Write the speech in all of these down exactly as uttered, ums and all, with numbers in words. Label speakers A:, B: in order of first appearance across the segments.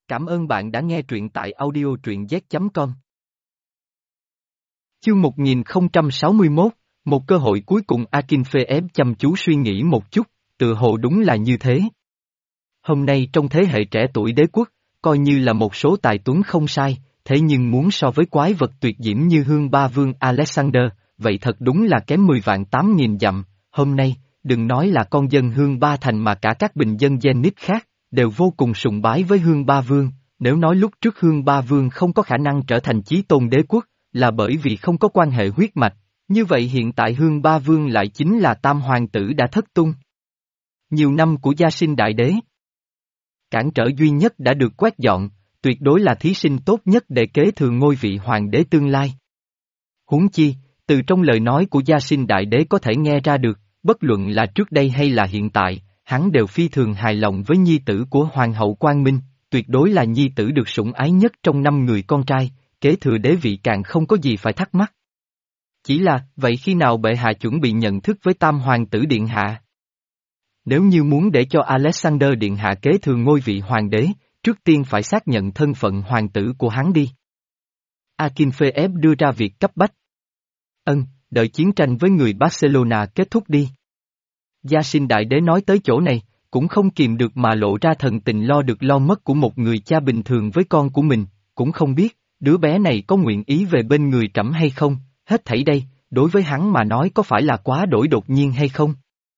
A: Cảm ơn bạn đã nghe truyện tại audio truyện z chấm com. Chương một nghìn không trăm sáu mươi mốt, một cơ hội cuối cùng. Akinfeev chăm chú suy nghĩ một chút, tự hồ đúng là như thế. Hôm nay trong thế hệ trẻ tuổi đế quốc, coi như là một số tài tuấn không sai, thế nhưng muốn so với quái vật tuyệt diễm như Hương Ba Vương Alexander, vậy thật đúng là kém mười vạn tám nghìn dặm. Hôm nay, đừng nói là con dân Hương Ba Thành mà cả các bình dân Zenith khác, đều vô cùng sùng bái với Hương Ba Vương. Nếu nói lúc trước Hương Ba Vương không có khả năng trở thành chí tôn đế quốc, là bởi vì không có quan hệ huyết mạch, như vậy hiện tại Hương Ba Vương lại chính là tam hoàng tử đã thất tung. Nhiều năm của gia sinh đại đế, cản trở duy nhất đã được quét dọn, tuyệt đối là thí sinh tốt nhất để kế thừa ngôi vị hoàng đế tương lai. Huống chi, từ trong lời nói của gia sinh đại đế có thể nghe ra được, bất luận là trước đây hay là hiện tại, hắn đều phi thường hài lòng với nhi tử của Hoàng hậu Quang Minh, tuyệt đối là nhi tử được sủng ái nhất trong năm người con trai, kế thừa đế vị càng không có gì phải thắc mắc. Chỉ là, vậy khi nào bệ hạ chuẩn bị nhận thức với tam hoàng tử điện hạ? Nếu như muốn để cho Alexander điện hạ kế thừa ngôi vị hoàng đế, trước tiên phải xác nhận thân phận hoàng tử của hắn đi. Akinfeev đưa ra việc cấp bách. Ân, đợi chiến tranh với người Barcelona kết thúc đi. Gia sinh đại đế nói tới chỗ này, cũng không kìm được mà lộ ra thần tình lo được lo mất của một người cha bình thường với con của mình, cũng không biết, đứa bé này có nguyện ý về bên người trẫm hay không, hết thảy đây, đối với hắn mà nói có phải là quá đổi đột nhiên hay không?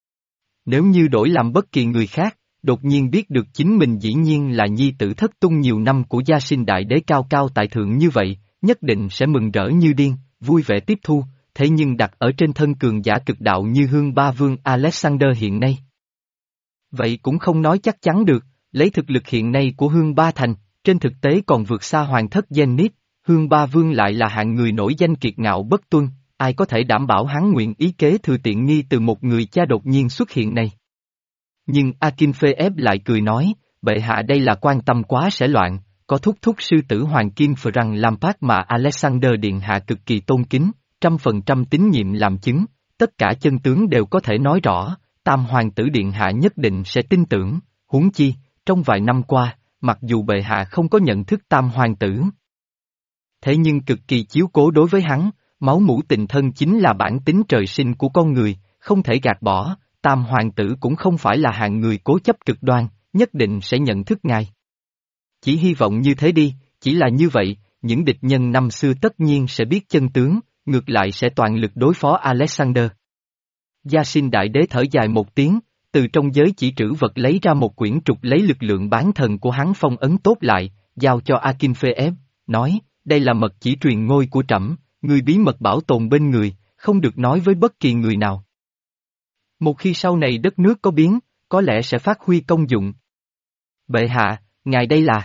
A: Nếu như đổi làm bất kỳ người khác, đột nhiên biết được chính mình dĩ nhiên là nhi tử thất tung nhiều năm của gia sinh đại đế cao cao tại thượng như vậy, nhất định sẽ mừng rỡ như điên, vui vẻ tiếp thu, thế nhưng đặt ở trên thân cường giả cực đạo như Hương Ba Vương Alexander hiện nay. Vậy cũng không nói chắc chắn được, lấy thực lực hiện nay của Hương Ba Thành, trên thực tế còn vượt xa hoàng thất Zenith, Hương Ba Vương lại là hạng người nổi danh kiệt ngạo bất tuân, ai có thể đảm bảo hắn nguyện ý kế thừa tiện nghi từ một người cha đột nhiên xuất hiện này. Nhưng Akinfeev lại cười nói, bệ hạ đây là quan tâm quá sẽ loạn, có thúc thúc sư tử Hoàng Kim Frank Lampard mà Alexander điện hạ cực kỳ tôn kính, trăm phần trăm tín nhiệm làm chứng, tất cả chân tướng đều có thể nói rõ, tam hoàng tử điện hạ nhất định sẽ tin tưởng, huống chi, trong vài năm qua, mặc dù bệ hạ không có nhận thức tam hoàng tử. Thế nhưng cực kỳ chiếu cố đối với hắn, máu mủ tình thân chính là bản tính trời sinh của con người, không thể gạt bỏ, tam hoàng tử cũng không phải là hạng người cố chấp cực đoan, nhất định sẽ nhận thức ngài. Chỉ hy vọng như thế đi, chỉ là như vậy, những địch nhân năm xưa tất nhiên sẽ biết chân tướng, ngược lại sẽ toàn lực đối phó Alexander. Gia sinh đại đế thở dài một tiếng, từ trong giới chỉ trữ vật lấy ra một quyển trục lấy lực lượng bán thần của hắn phong ấn tốt lại, giao cho Akinfeev, nói, đây là mật chỉ truyền ngôi của trẫm, người bí mật bảo tồn bên người, không được nói với bất kỳ người nào. Một khi sau này đất nước có biến, có lẽ sẽ phát huy công dụng. Bệ hạ, ngài đây là...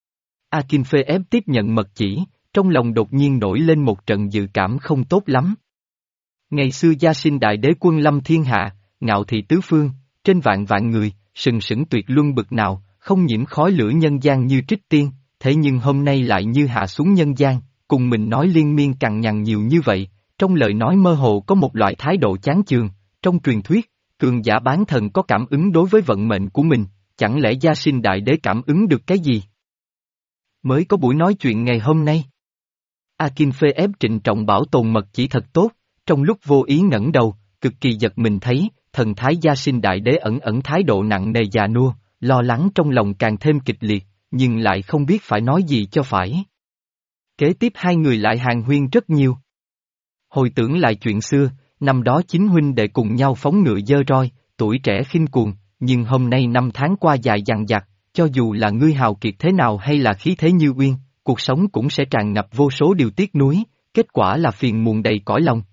A: Akinfeev tiếp nhận mật chỉ, trong lòng đột nhiên nổi lên một trận dự cảm không tốt lắm. Ngày xưa gia sinh đại đế quân lâm thiên hạ, ngạo thị tứ phương, trên vạn vạn người, sừng sững tuyệt luân bực nào, không nhiễm khói lửa nhân gian như trích tiên, thế nhưng hôm nay lại như hạ xuống nhân gian, cùng mình nói liên miên cằn nhằn nhiều như vậy, trong lời nói mơ hồ có một loại thái độ chán chường, trong truyền thuyết, cường giả bán thần có cảm ứng đối với vận mệnh của mình, chẳng lẽ gia sinh đại đế cảm ứng được cái gì? Mới có buổi nói chuyện ngày hôm nay. Akinfeev trịnh trọng bảo tồn mật chỉ thật tốt, trong lúc vô ý ngẩng đầu, cực kỳ giật mình thấy, thần thái gia sinh đại đế ẩn ẩn thái độ nặng nề già nua, lo lắng trong lòng càng thêm kịch liệt, nhưng lại không biết phải nói gì cho phải. Kế tiếp hai người lại hàn huyên rất nhiều. Hồi tưởng lại chuyện xưa, năm đó chính huynh đệ cùng nhau phóng ngựa dơ roi, tuổi trẻ khinh cuồng, nhưng hôm nay năm tháng qua dài dằng dặc, cho dù là ngươi hào kiệt thế nào hay là khí thế như uyên, cuộc sống cũng sẽ tràn ngập vô số điều tiếc nuối, kết quả là phiền muộn đầy cõi lòng.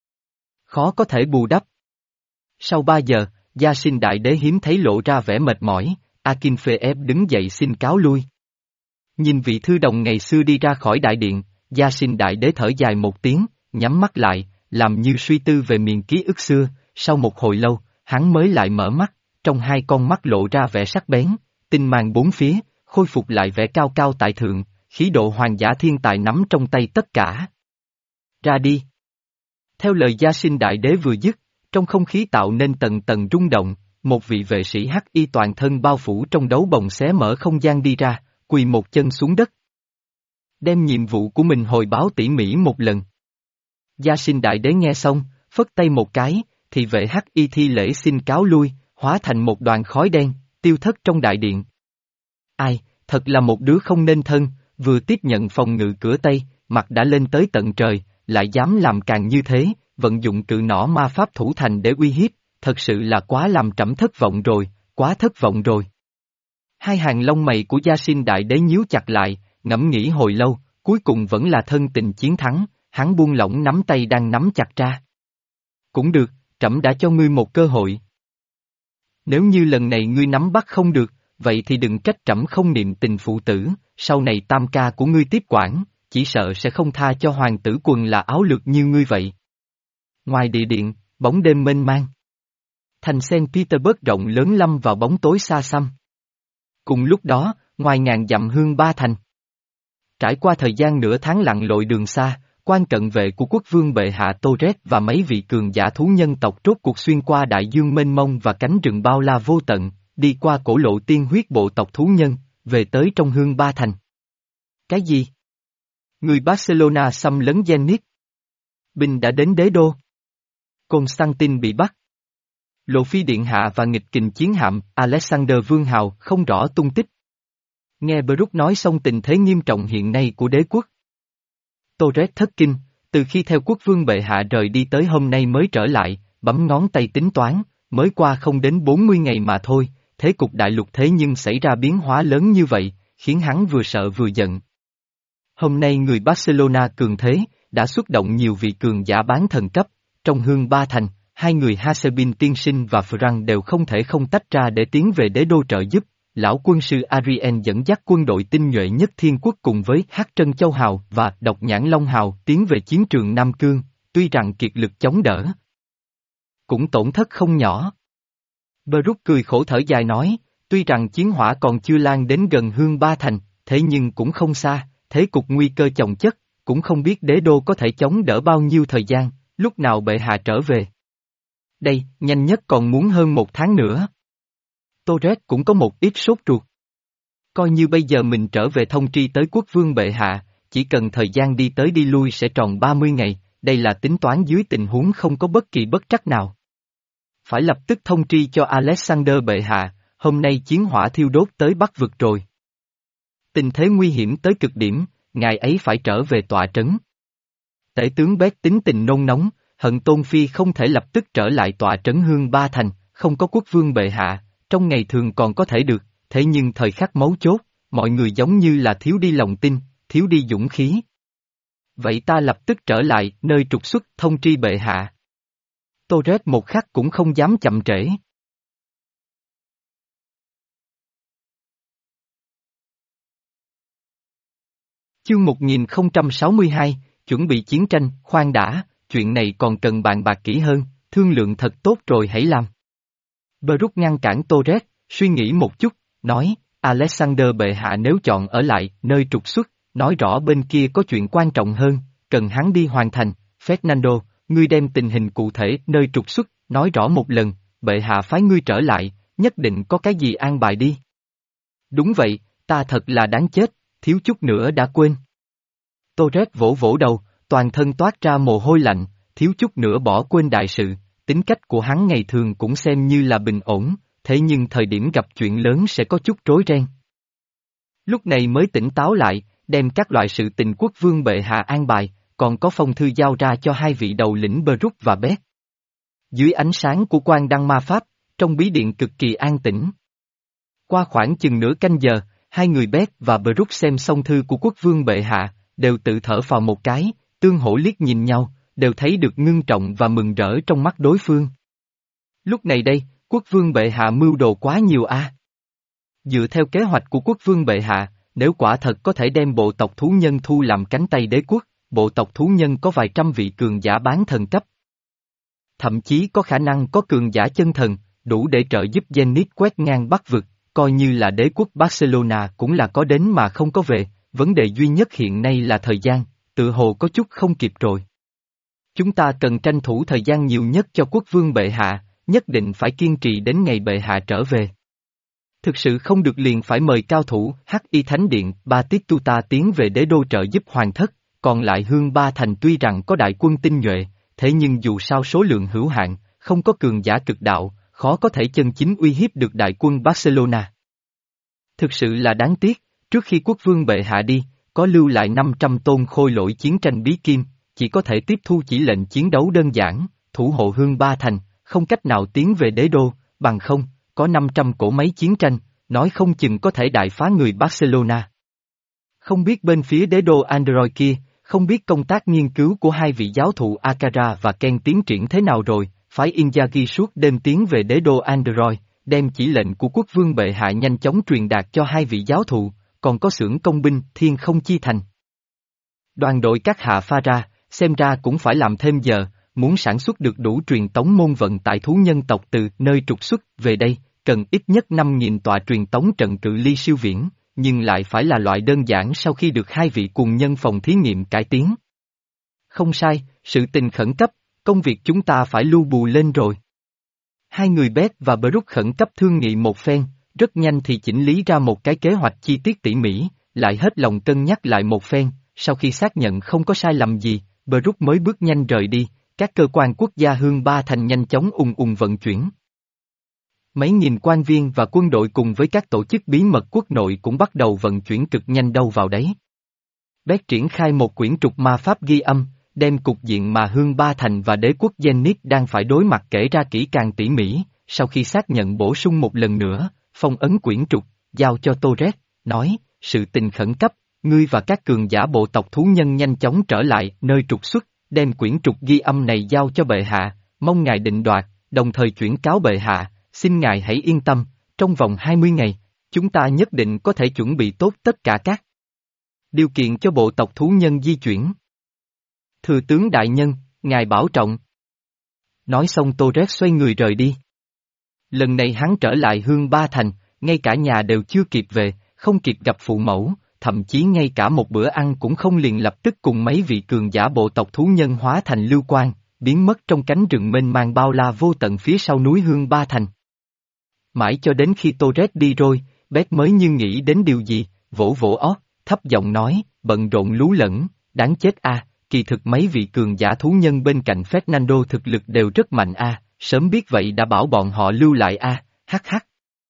A: Khó có thể bù đắp. Sau ba giờ, gia sinh đại đế hiếm thấy lộ ra vẻ mệt mỏi, Akinfeev đứng dậy xin cáo lui. Nhìn vị thư đồng ngày xưa đi ra khỏi đại điện, gia sinh đại đế thở dài một tiếng, nhắm mắt lại, làm như suy tư về miền ký ức xưa, sau một hồi lâu, hắn mới lại mở mắt, trong hai con mắt lộ ra vẻ sắc bén, tinh mang bốn phía, khôi phục lại vẻ cao cao tại thượng, khí độ hoàng giả thiên tài nắm trong tay tất cả. Ra đi. Theo lời gia sinh đại đế vừa dứt, trong không khí tạo nên tầng tầng rung động, một vị vệ sĩ hắc y toàn thân bao phủ trong đấu bồng xé mở không gian đi ra, quỳ một chân xuống đất. Đem nhiệm vụ của mình hồi báo tỉ mỉ một lần. Gia Sinh đại đế nghe xong, phất tay một cái, thì vệ hắc y thi lễ xin cáo lui, hóa thành một đoàn khói đen, tiêu thất trong đại điện. Ai, thật là một đứa không nên thân, vừa tiếp nhận phòng ngự cửa Tây, mặt đã lên tới tận trời, lại dám làm càng như thế, vận dụng cự nỏ ma pháp thủ thành để uy hiếp, thật sự là quá làm trẫm thất vọng rồi, quá thất vọng rồi. Hai hàng lông mày của Gia Sinh đại đế nhíu chặt lại, ngẫm nghĩ hồi lâu, cuối cùng vẫn là thân tình chiến thắng, hắn buông lỏng nắm tay đang nắm chặt ra. Cũng được, trẫm đã cho ngươi một cơ hội. Nếu như lần này ngươi nắm bắt không được, vậy thì đừng trách trẫm không niệm tình phụ tử, sau này tam ca của ngươi tiếp quản, chỉ sợ sẽ không tha cho hoàng tử quần là áo lược như ngươi vậy. Ngoài địa điện, bóng đêm mênh mang. Thành Saint Petersburg rộng lớn lâm vào bóng tối xa xăm. Cùng lúc đó, ngoài ngàn dặm hương ba thành. Trải qua thời gian nửa tháng lặn lội đường xa, quan cận vệ của quốc vương bệ hạ Torres và mấy vị cường giả thú nhân tộc rốt cuộc xuyên qua đại dương mênh mông và cánh rừng bao la vô tận, đi qua cổ lộ tiên huyết bộ tộc thú nhân, về tới trong hương ba thành. Cái gì? Người Barcelona xâm lấn Zenit. Binh đã đến đế đô. Constantine bị bắt. Lộ Phi điện hạ và nghịch kình chiến hạm Alexander Vương Hào không rõ tung tích. Nghe Bruce nói xong tình thế nghiêm trọng hiện nay của đế quốc. Torres thất kinh, từ khi theo quốc vương bệ hạ rời đi tới hôm nay mới trở lại, bấm ngón tay tính toán, mới qua không đến bốn mươi ngày mà thôi, thế cục đại lục thế nhưng xảy ra biến hóa lớn như vậy, khiến hắn vừa sợ vừa giận. Hôm nay người Barcelona cường thế, đã xuất động nhiều vị cường giả bán thần cấp, trong hương ba thành, hai người Hasebin tiên sinh và Frank đều không thể không tách ra để tiến về đế đô trợ giúp. Lão quân sư Ariel dẫn dắt quân đội tinh nhuệ nhất thiên quốc cùng với Hắc Trân Châu Hào và Độc Nhãn Long Hào tiến về chiến trường Nam Cương, tuy rằng kiệt lực chống đỡ. Cũng tổn thất không nhỏ. Bruce cười khổ thở dài nói, tuy rằng chiến hỏa còn chưa lan đến gần hương ba thành, thế nhưng cũng không xa, thế cục nguy cơ chồng chất, cũng không biết đế đô có thể chống đỡ bao nhiêu thời gian, lúc nào bệ hạ trở về. Đây, nhanh nhất còn muốn hơn một tháng nữa. Torres cũng có một ít sốt ruột. Coi như bây giờ mình trở về thông tri tới quốc vương bệ hạ, chỉ cần thời gian đi tới đi lui sẽ tròn ba mươi ngày, đây là tính toán dưới tình huống không có bất kỳ bất trắc nào. Phải lập tức thông tri cho Alexander bệ hạ, hôm nay chiến hỏa thiêu đốt tới Bắc vực rồi. Tình thế nguy hiểm tới cực điểm, ngài ấy phải trở về tọa trấn. Tể tướng Bét tính tình nôn nóng, hận Tôn Phi không thể lập tức trở lại tọa trấn hương ba thành, không có quốc vương bệ hạ. Trong ngày thường còn có thể được, thế nhưng thời khắc mấu chốt, mọi người giống như là thiếu đi lòng tin, thiếu đi dũng khí. Vậy ta lập tức trở lại nơi trục xuất thông tri bệ hạ. Torres một khắc cũng không dám chậm trễ. Chương một nghìn không trăm sáu mươi hai, chuẩn bị chiến tranh, khoan đã, chuyện này còn cần bàn bạc kỹ hơn, thương lượng thật tốt rồi hãy làm. Bruce ngăn cản Torres, suy nghĩ một chút, nói, Alexander bệ hạ nếu chọn ở lại nơi trục xuất, nói rõ bên kia có chuyện quan trọng hơn, cần hắn đi hoàn thành. Fernando, ngươi đem tình hình cụ thể nơi trục xuất, nói rõ một lần, bệ hạ phái ngươi trở lại, nhất định có cái gì an bài đi. Đúng vậy, ta thật là đáng chết, thiếu chút nữa đã quên. Torres vỗ vỗ đầu, toàn thân toát ra mồ hôi lạnh, thiếu chút nữa bỏ quên đại sự. Tính cách của hắn ngày thường cũng xem như là bình ổn, thế nhưng thời điểm gặp chuyện lớn sẽ có chút rối ren. Lúc này mới tỉnh táo lại, đem các loại sự tình quốc vương bệ hạ an bài, còn có phong thư giao ra cho hai vị đầu lĩnh Bruce và Bét. Dưới ánh sáng của quang đăng ma pháp, trong bí điện cực kỳ an tĩnh. Qua khoảng chừng nửa canh giờ, hai người Bét và Bruce xem xong thư của quốc vương bệ hạ, đều tự thở phào một cái, tương hỗ liếc nhìn nhau, đều thấy được ngưng trọng và mừng rỡ trong mắt đối phương. Lúc này đây, quốc vương bệ hạ mưu đồ quá nhiều a. À. Dựa theo kế hoạch của quốc vương bệ hạ, nếu quả thật có thể đem bộ tộc thú nhân thu làm cánh tay đế quốc, bộ tộc thú nhân có vài trăm vị cường giả bán thần cấp. Thậm chí có khả năng có cường giả chân thần, đủ để trợ giúp Zenit quét ngang Bắc vực, coi như là đế quốc Barcelona cũng là có đến mà không có về, vấn đề duy nhất hiện nay là thời gian, tự hồ có chút không kịp rồi. Chúng ta cần tranh thủ thời gian nhiều nhất cho quốc vương bệ hạ, nhất định phải kiên trì đến ngày bệ hạ trở về. Thực sự không được liền phải mời cao thủ Hắc Y Thánh Điện Batistuta tiến về đế đô trợ giúp hoàng thất, còn lại Hương Ba Thành tuy rằng có đại quân tinh nhuệ, thế nhưng dù sao số lượng hữu hạn, không có cường giả cực đạo, khó có thể chân chính uy hiếp được đại quân Barcelona. Thực sự là đáng tiếc, trước khi quốc vương bệ hạ đi, có lưu lại năm trăm tôn khôi lỗi chiến tranh bí kim, chỉ có thể tiếp thu chỉ lệnh chiến đấu đơn giản, thủ hộ Hương Ba Thành, không cách nào tiến về đế đô, bằng không, có năm trăm cỗ máy chiến tranh, nói không chừng có thể đại phá người Barcelona. Không biết bên phía đế đô Android kia, không biết công tác nghiên cứu của hai vị giáo thụ Akara và Ken tiến triển thế nào rồi, phái Inzaghi suốt đêm tiến về đế đô Android, đem chỉ lệnh của quốc vương bệ hạ nhanh chóng truyền đạt cho hai vị giáo thụ, còn có xưởng công binh Thiên Không Chi Thành. Đoàn đội các hạ pha ra, xem ra cũng phải làm thêm giờ, muốn sản xuất được đủ truyền tống môn vận tại thú nhân tộc từ nơi trục xuất về đây, cần ít nhất năm nghìn tọa truyền tống trận cự ly siêu viễn, nhưng lại phải là loại đơn giản sau khi được hai vị cùng nhân phòng thí nghiệm cải tiến. Không sai, sự tình khẩn cấp, công việc chúng ta phải lưu bù lên rồi. Hai người Beth và Brook khẩn cấp thương nghị một phen, rất nhanh thì chỉnh lý ra một cái kế hoạch chi tiết tỉ mỉ, lại hết lòng cân nhắc lại một phen, sau khi xác nhận không có sai lầm gì, Brook mới bước nhanh rời đi, các cơ quan quốc gia Hương Ba Thành nhanh chóng ùng ùng vận chuyển. Mấy nghìn quan viên và quân đội cùng với các tổ chức bí mật quốc nội cũng bắt đầu vận chuyển cực nhanh đâu vào đấy. Bét triển khai một quyển trục ma pháp ghi âm, đem cục diện mà Hương Ba Thành và đế quốc Zenith đang phải đối mặt kể ra kỹ càng tỉ mỉ, sau khi xác nhận bổ sung một lần nữa, phong ấn quyển trục, giao cho Torres, nói, sự tình khẩn cấp, ngươi và các cường giả bộ tộc thú nhân nhanh chóng trở lại nơi trục xuất, đem quyển trục ghi âm này giao cho bệ hạ, mong ngài định đoạt, đồng thời chuyển cáo bệ hạ, xin ngài hãy yên tâm, trong vòng hai mươi ngày, chúng ta nhất định có thể chuẩn bị tốt tất cả các điều kiện cho bộ tộc thú nhân di chuyển. Thừa tướng đại nhân, ngài bảo trọng. Nói xong Torres xoay người rời đi. Lần này hắn trở lại Hương Ba Thành, ngay cả nhà đều chưa kịp về, không kịp gặp phụ mẫu, thậm chí ngay cả một bữa ăn cũng không liền lập tức cùng mấy vị cường giả bộ tộc thú nhân hóa thành lưu quang, biến mất trong cánh rừng mênh mang bao la vô tận phía sau núi Hương Ba Thành. Mãi cho đến khi Torres đi rồi, Beth mới như nghĩ đến điều gì, vỗ vỗ óc, thấp giọng nói, bận rộn lú lẫn, đáng chết a, kỳ thực mấy vị cường giả thú nhân bên cạnh Fernando thực lực đều rất mạnh a, sớm biết vậy đã bảo bọn họ lưu lại a, hắc hắc.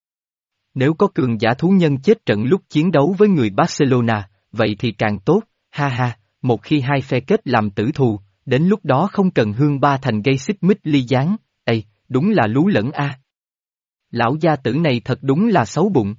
A: Nếu có cường giả thú nhân chết trận lúc chiến đấu với người Barcelona, vậy thì càng tốt, ha ha, một khi hai phe kết làm tử thù, đến lúc đó không cần Hương Ba Thành gây xích mích ly gián, ây, đúng là lú lẫn a. Lão gia tử này thật đúng là xấu bụng.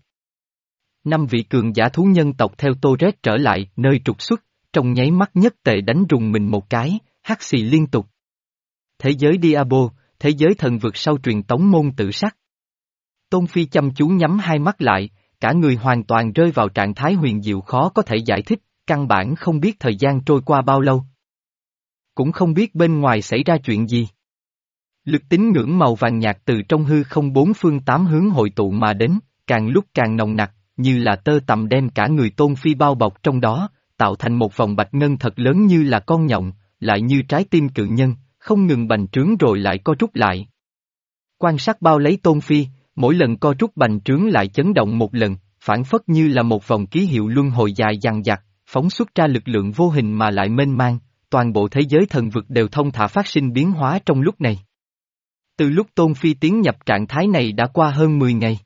A: Năm vị cường giả thú nhân tộc theo Torres trở lại nơi trục xuất, trong nháy mắt nhất tề đánh rùng mình một cái, hắt xì liên tục. Thế giới Diablo, thế giới thần vực sau truyền tống môn tự sắc. Tôn Phi chăm chú nhắm hai mắt lại, cả người hoàn toàn rơi vào trạng thái huyền diệu khó có thể giải thích, căn bản không biết thời gian trôi qua bao lâu. Cũng không biết bên ngoài xảy ra chuyện gì. Lực tín ngưỡng màu vàng nhạt từ trong hư không bốn phương tám hướng hội tụ mà đến, càng lúc càng nồng nặc, như là tơ tằm đem cả người Tôn Phi bao bọc trong đó, tạo thành một vòng bạch ngân thật lớn như là con nhộng, lại như trái tim cự nhân, không ngừng bành trướng rồi lại co rút lại. Quan sát bao lấy Tôn Phi, mỗi lần co rút bành trướng lại chấn động một lần, phản phất như là một vòng ký hiệu luân hồi dài dằng dặc, phóng xuất ra lực lượng vô hình mà lại mênh mang, toàn bộ thế giới thần vực đều thông thả phát sinh biến hóa trong lúc này. Từ lúc Tôn Phi tiến nhập trạng thái này đã qua hơn mười ngày.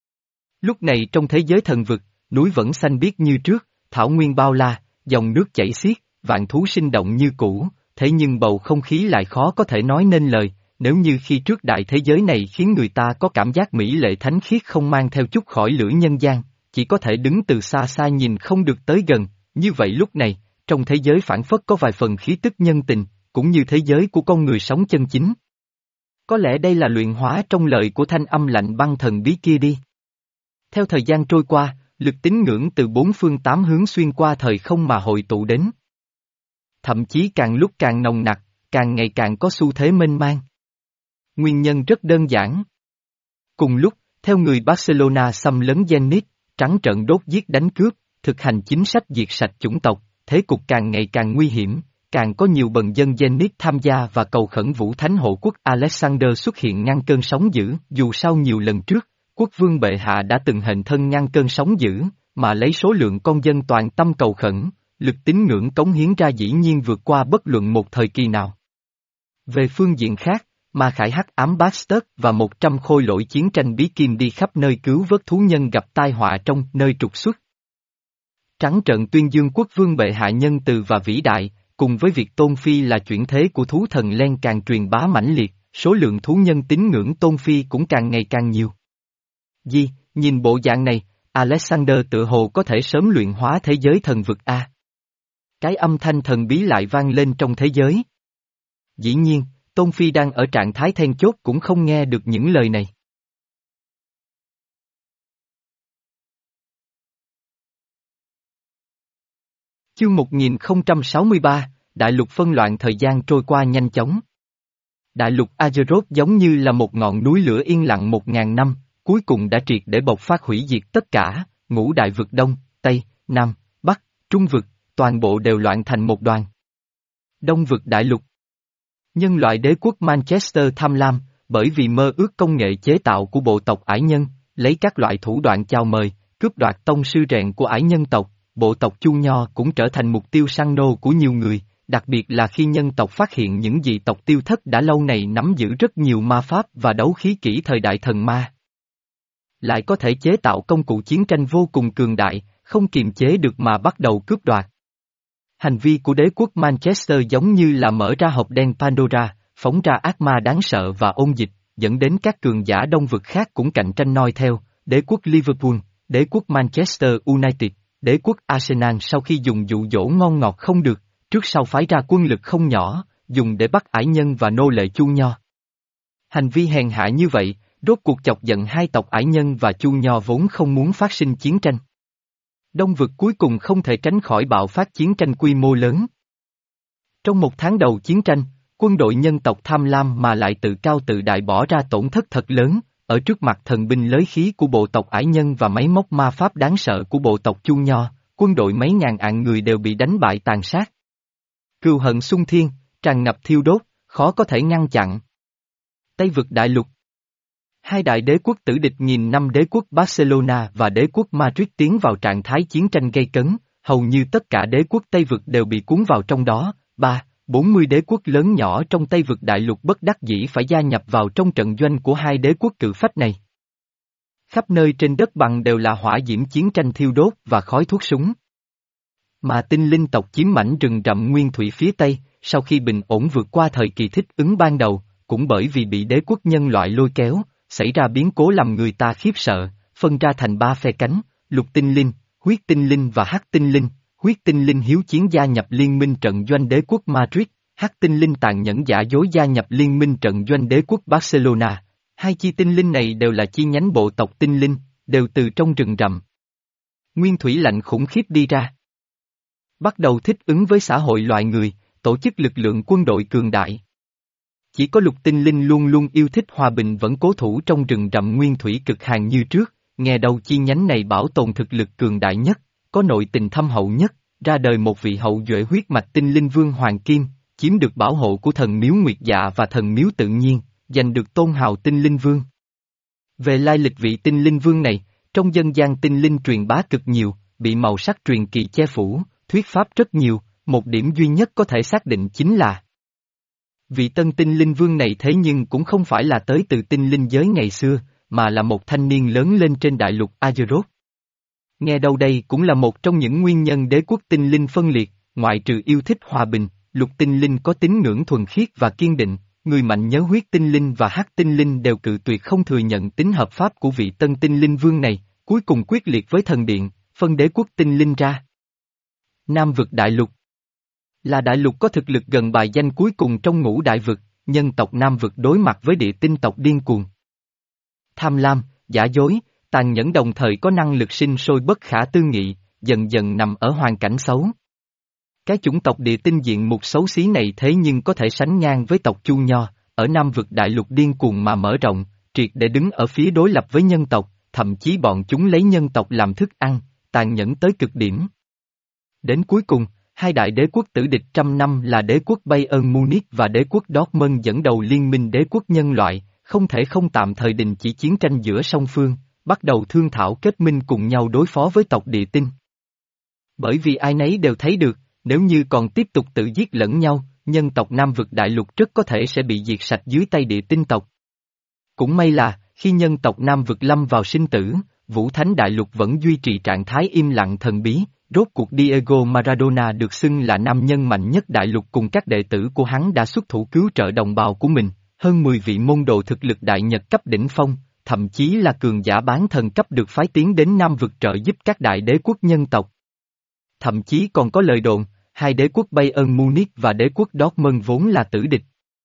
A: Lúc này trong thế giới thần vực, núi vẫn xanh biếc như trước, thảo nguyên bao la, dòng nước chảy xiết, vạn thú sinh động như cũ, thế nhưng bầu không khí lại khó có thể nói nên lời, nếu như khi trước đại thế giới này khiến người ta có cảm giác mỹ lệ thánh khiết không mang theo chút khỏi lửa nhân gian, chỉ có thể đứng từ xa xa nhìn không được tới gần, như vậy lúc này, trong thế giới phản phất có vài phần khí tức nhân tình, cũng như thế giới của con người sống chân chính. Có lẽ đây là luyện hóa trong lời của thanh âm lạnh băng thần bí kia đi. Theo thời gian trôi qua, lực tín ngưỡng từ bốn phương tám hướng xuyên qua thời không mà hội tụ đến. Thậm chí càng lúc càng nồng nặc, càng ngày càng có xu thế mênh mang. Nguyên nhân rất đơn giản. Cùng lúc, theo người Barcelona xâm lấn Zenith, trắng trợn đốt giết đánh cướp, thực hành chính sách diệt sạch chủng tộc, thế cục càng ngày càng nguy hiểm, càng có nhiều bần dân Zenith tham gia và cầu khẩn Vũ Thánh Hộ Quốc Alexander xuất hiện ngăn cơn sóng dữ, dù sao nhiều lần trước, quốc vương bệ hạ đã từng hiện thân ngăn cơn sóng dữ, mà lấy số lượng con dân toàn tâm cầu khẩn, lực tín ngưỡng cống hiến ra dĩ nhiên vượt qua bất luận một thời kỳ nào. Về phương diện khác, Ma Khải hắc ám Bastard và một trăm khôi lỗi chiến tranh bí kim đi khắp nơi cứu vớt thú nhân gặp tai họa trong nơi trục xuất. Trắng trợn tuyên dương quốc vương bệ hạ nhân từ và vĩ đại, cùng với việc Tôn Phi là chuyển thế của thú thần Len càng truyền bá mãnh liệt, số lượng thú nhân tín ngưỡng Tôn Phi cũng càng ngày càng nhiều. Di, nhìn bộ dạng này, Alexander tự hồ có thể sớm luyện hóa thế giới thần vực A. Cái âm thanh thần bí lại vang lên trong thế giới. Dĩ nhiên, Tôn Phi đang ở trạng thái then chốt cũng không nghe được những lời này. Chương một nghìn không trăm sáu mươi ba, Đại lục phân loạn. Thời gian trôi qua nhanh chóng. Đại lục Azeroth giống như là một ngọn núi lửa yên lặng một ngàn năm, cuối cùng đã triệt để bộc phát hủy diệt tất cả, ngũ đại vực Đông, Tây, Nam, Bắc, Trung vực, toàn bộ đều loạn thành một đoàn. Đông vực đại lục. Nhân loại đế quốc Manchester tham lam, bởi vì mơ ước công nghệ chế tạo của bộ tộc ải nhân, lấy các loại thủ đoạn chào mời, cướp đoạt tông sư rèn của ải nhân tộc, bộ tộc Chu Nho cũng trở thành mục tiêu săn nô của nhiều người, đặc biệt là khi nhân tộc phát hiện những dị tộc tiêu thất đã lâu này nắm giữ rất nhiều ma pháp và đấu khí kỹ thời đại thần ma. Lại có thể chế tạo công cụ chiến tranh vô cùng cường đại, không kiềm chế được mà bắt đầu cướp đoạt. Hành vi của đế quốc Manchester giống như là mở ra hộp đen Pandora, phóng ra ác ma đáng sợ và ôn dịch, dẫn đến các cường giả đông vực khác cũng cạnh tranh noi theo, đế quốc Liverpool, đế quốc Manchester United, đế quốc Arsenal sau khi dùng dụ dỗ ngon ngọt không được, trước sau phái ra quân lực không nhỏ, dùng để bắt ải nhân và nô lệ Chu Nho. Hành vi hèn hạ như vậy, rốt cuộc chọc giận hai tộc ải nhân và Chu Nho vốn không muốn phát sinh chiến tranh. Đông vực cuối cùng không thể tránh khỏi bạo phát chiến tranh quy mô lớn. Trong một tháng đầu chiến tranh, quân đội nhân tộc tham lam mà lại tự cao tự đại bỏ ra tổn thất thật lớn, ở trước mặt thần binh lới khí của bộ tộc ải nhân và máy móc ma pháp đáng sợ của bộ tộc Chu Nho, quân đội mấy ngàn ạn người đều bị đánh bại tàn sát. Cừu hận xung thiên, tràn ngập thiêu đốt, khó có thể ngăn chặn. Tây vực đại lục. Hai đại đế quốc tử địch nghìn năm đế quốc Barcelona và đế quốc Madrid tiến vào trạng thái chiến tranh gay cấn, hầu như tất cả đế quốc Tây vực đều bị cuốn vào trong đó, ba, bốn mươi đế quốc lớn nhỏ trong Tây vực đại lục bất đắc dĩ phải gia nhập vào trong trận doanh của hai đế quốc cự phách này. Khắp nơi trên đất bằng đều là hỏa diễm chiến tranh thiêu đốt và khói thuốc súng. Mà tinh linh tộc chiếm mảnh rừng rậm nguyên thủy phía Tây, sau khi bình ổn vượt qua thời kỳ thích ứng ban đầu, cũng bởi vì bị đế quốc nhân loại lôi kéo, xảy ra biến cố làm người ta khiếp sợ, phân ra thành ba phe cánh, lục tinh linh, huyết tinh linh và hắc tinh linh. Huyết tinh linh hiếu chiến gia nhập liên minh trận doanh đế quốc Madrid, hắc tinh linh tàn nhẫn giả dối gia nhập liên minh trận doanh đế quốc Barcelona. Hai chi tinh linh này đều là chi nhánh bộ tộc tinh linh, đều từ trong rừng rậm nguyên thủy lạnh khủng khiếp đi ra. Bắt đầu thích ứng với xã hội loài người, tổ chức lực lượng quân đội cường đại. Chỉ có lục tinh linh luôn luôn yêu thích hòa bình vẫn cố thủ trong rừng rậm nguyên thủy cực hàn như trước, nghe đầu chi nhánh này bảo tồn thực lực cường đại nhất, có nội tình thâm hậu nhất, ra đời một vị hậu duệ huyết mạch tinh linh vương Hoàng Kim, chiếm được bảo hộ của thần miếu Nguyệt Dạ và thần miếu tự nhiên, giành được tôn hào tinh linh vương. Về lai lịch vị tinh linh vương này, trong dân gian tinh linh truyền bá cực nhiều, bị màu sắc truyền kỳ che phủ, thuyết pháp rất nhiều, một điểm duy nhất có thể xác định chính là vị tân tinh linh vương này thế nhưng cũng không phải là tới từ tinh linh giới ngày xưa, mà là một thanh niên lớn lên trên đại lục Azeroth. Nghe đâu đây cũng là một trong những nguyên nhân đế quốc tinh linh phân liệt, ngoại trừ yêu thích hòa bình, lục tinh linh có tín ngưỡng thuần khiết và kiên định, người mạnh nhớ huyết tinh linh và hắc tinh linh đều cự tuyệt không thừa nhận tính hợp pháp của vị tân tinh linh vương này, cuối cùng quyết liệt với thần điện, phân đế quốc tinh linh ra. Nam vực đại lục là đại lục có thực lực gần bài danh cuối cùng trong ngũ đại vực, nhân tộc Nam vực đối mặt với địa tinh tộc điên cuồng. Tham lam, giả dối, tàn nhẫn đồng thời có năng lực sinh sôi bất khả tư nghị, dần dần nằm ở hoàn cảnh xấu. Cái chủng tộc địa tinh diện mục xấu xí này thế nhưng có thể sánh ngang với tộc Chu Nho, ở Nam vực đại lục điên cuồng mà mở rộng, triệt để đứng ở phía đối lập với nhân tộc, thậm chí bọn chúng lấy nhân tộc làm thức ăn, tàn nhẫn tới cực điểm. Đến cuối cùng, hai đại đế quốc tử địch trăm năm là đế quốc Bayern Munich và đế quốc Dortmund dẫn đầu liên minh đế quốc nhân loại, không thể không tạm thời đình chỉ chiến tranh giữa song phương, bắt đầu thương thảo kết minh cùng nhau đối phó với tộc địa tinh. Bởi vì ai nấy đều thấy được, nếu như còn tiếp tục tự giết lẫn nhau, nhân tộc Nam vực đại lục rất có thể sẽ bị diệt sạch dưới tay địa tinh tộc. Cũng may là, khi nhân tộc Nam vực lâm vào sinh tử, Vũ Thánh đại lục vẫn duy trì trạng thái im lặng thần bí, rốt cuộc Diego Maradona được xưng là nam nhân mạnh nhất đại lục cùng các đệ tử của hắn đã xuất thủ cứu trợ đồng bào của mình, hơn mười vị môn đồ thực lực đại nhật cấp đỉnh phong, thậm chí là cường giả bán thần cấp được phái tiến đến Nam vực trợ giúp các đại đế quốc nhân tộc. Thậm chí còn có lời đồn, hai đế quốc Bayern Munich và đế quốc Dortmund vốn là tử địch.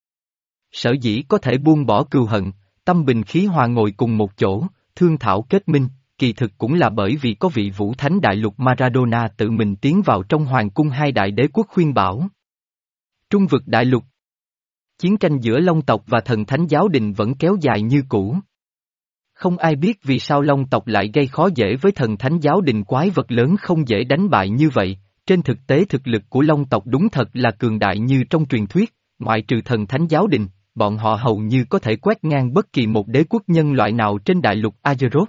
A: Sở dĩ có thể buông bỏ cừu hận, tâm bình khí hòa ngồi cùng một chỗ, thương thảo kết minh, kỳ thực cũng là bởi vì có vị Vũ Thánh đại lục Maradona tự mình tiến vào trong hoàng cung hai đại đế quốc khuyên bảo. Trung vực đại lục. Chiến tranh giữa Long tộc và thần thánh giáo đình vẫn kéo dài như cũ. Không ai biết vì sao Long tộc lại gây khó dễ với thần thánh giáo đình, quái vật lớn không dễ đánh bại như vậy. Trên thực tế thực lực của Long tộc đúng thật là cường đại như trong truyền thuyết, ngoại trừ thần thánh giáo đình, bọn họ hầu như có thể quét ngang bất kỳ một đế quốc nhân loại nào trên đại lục Azeroth.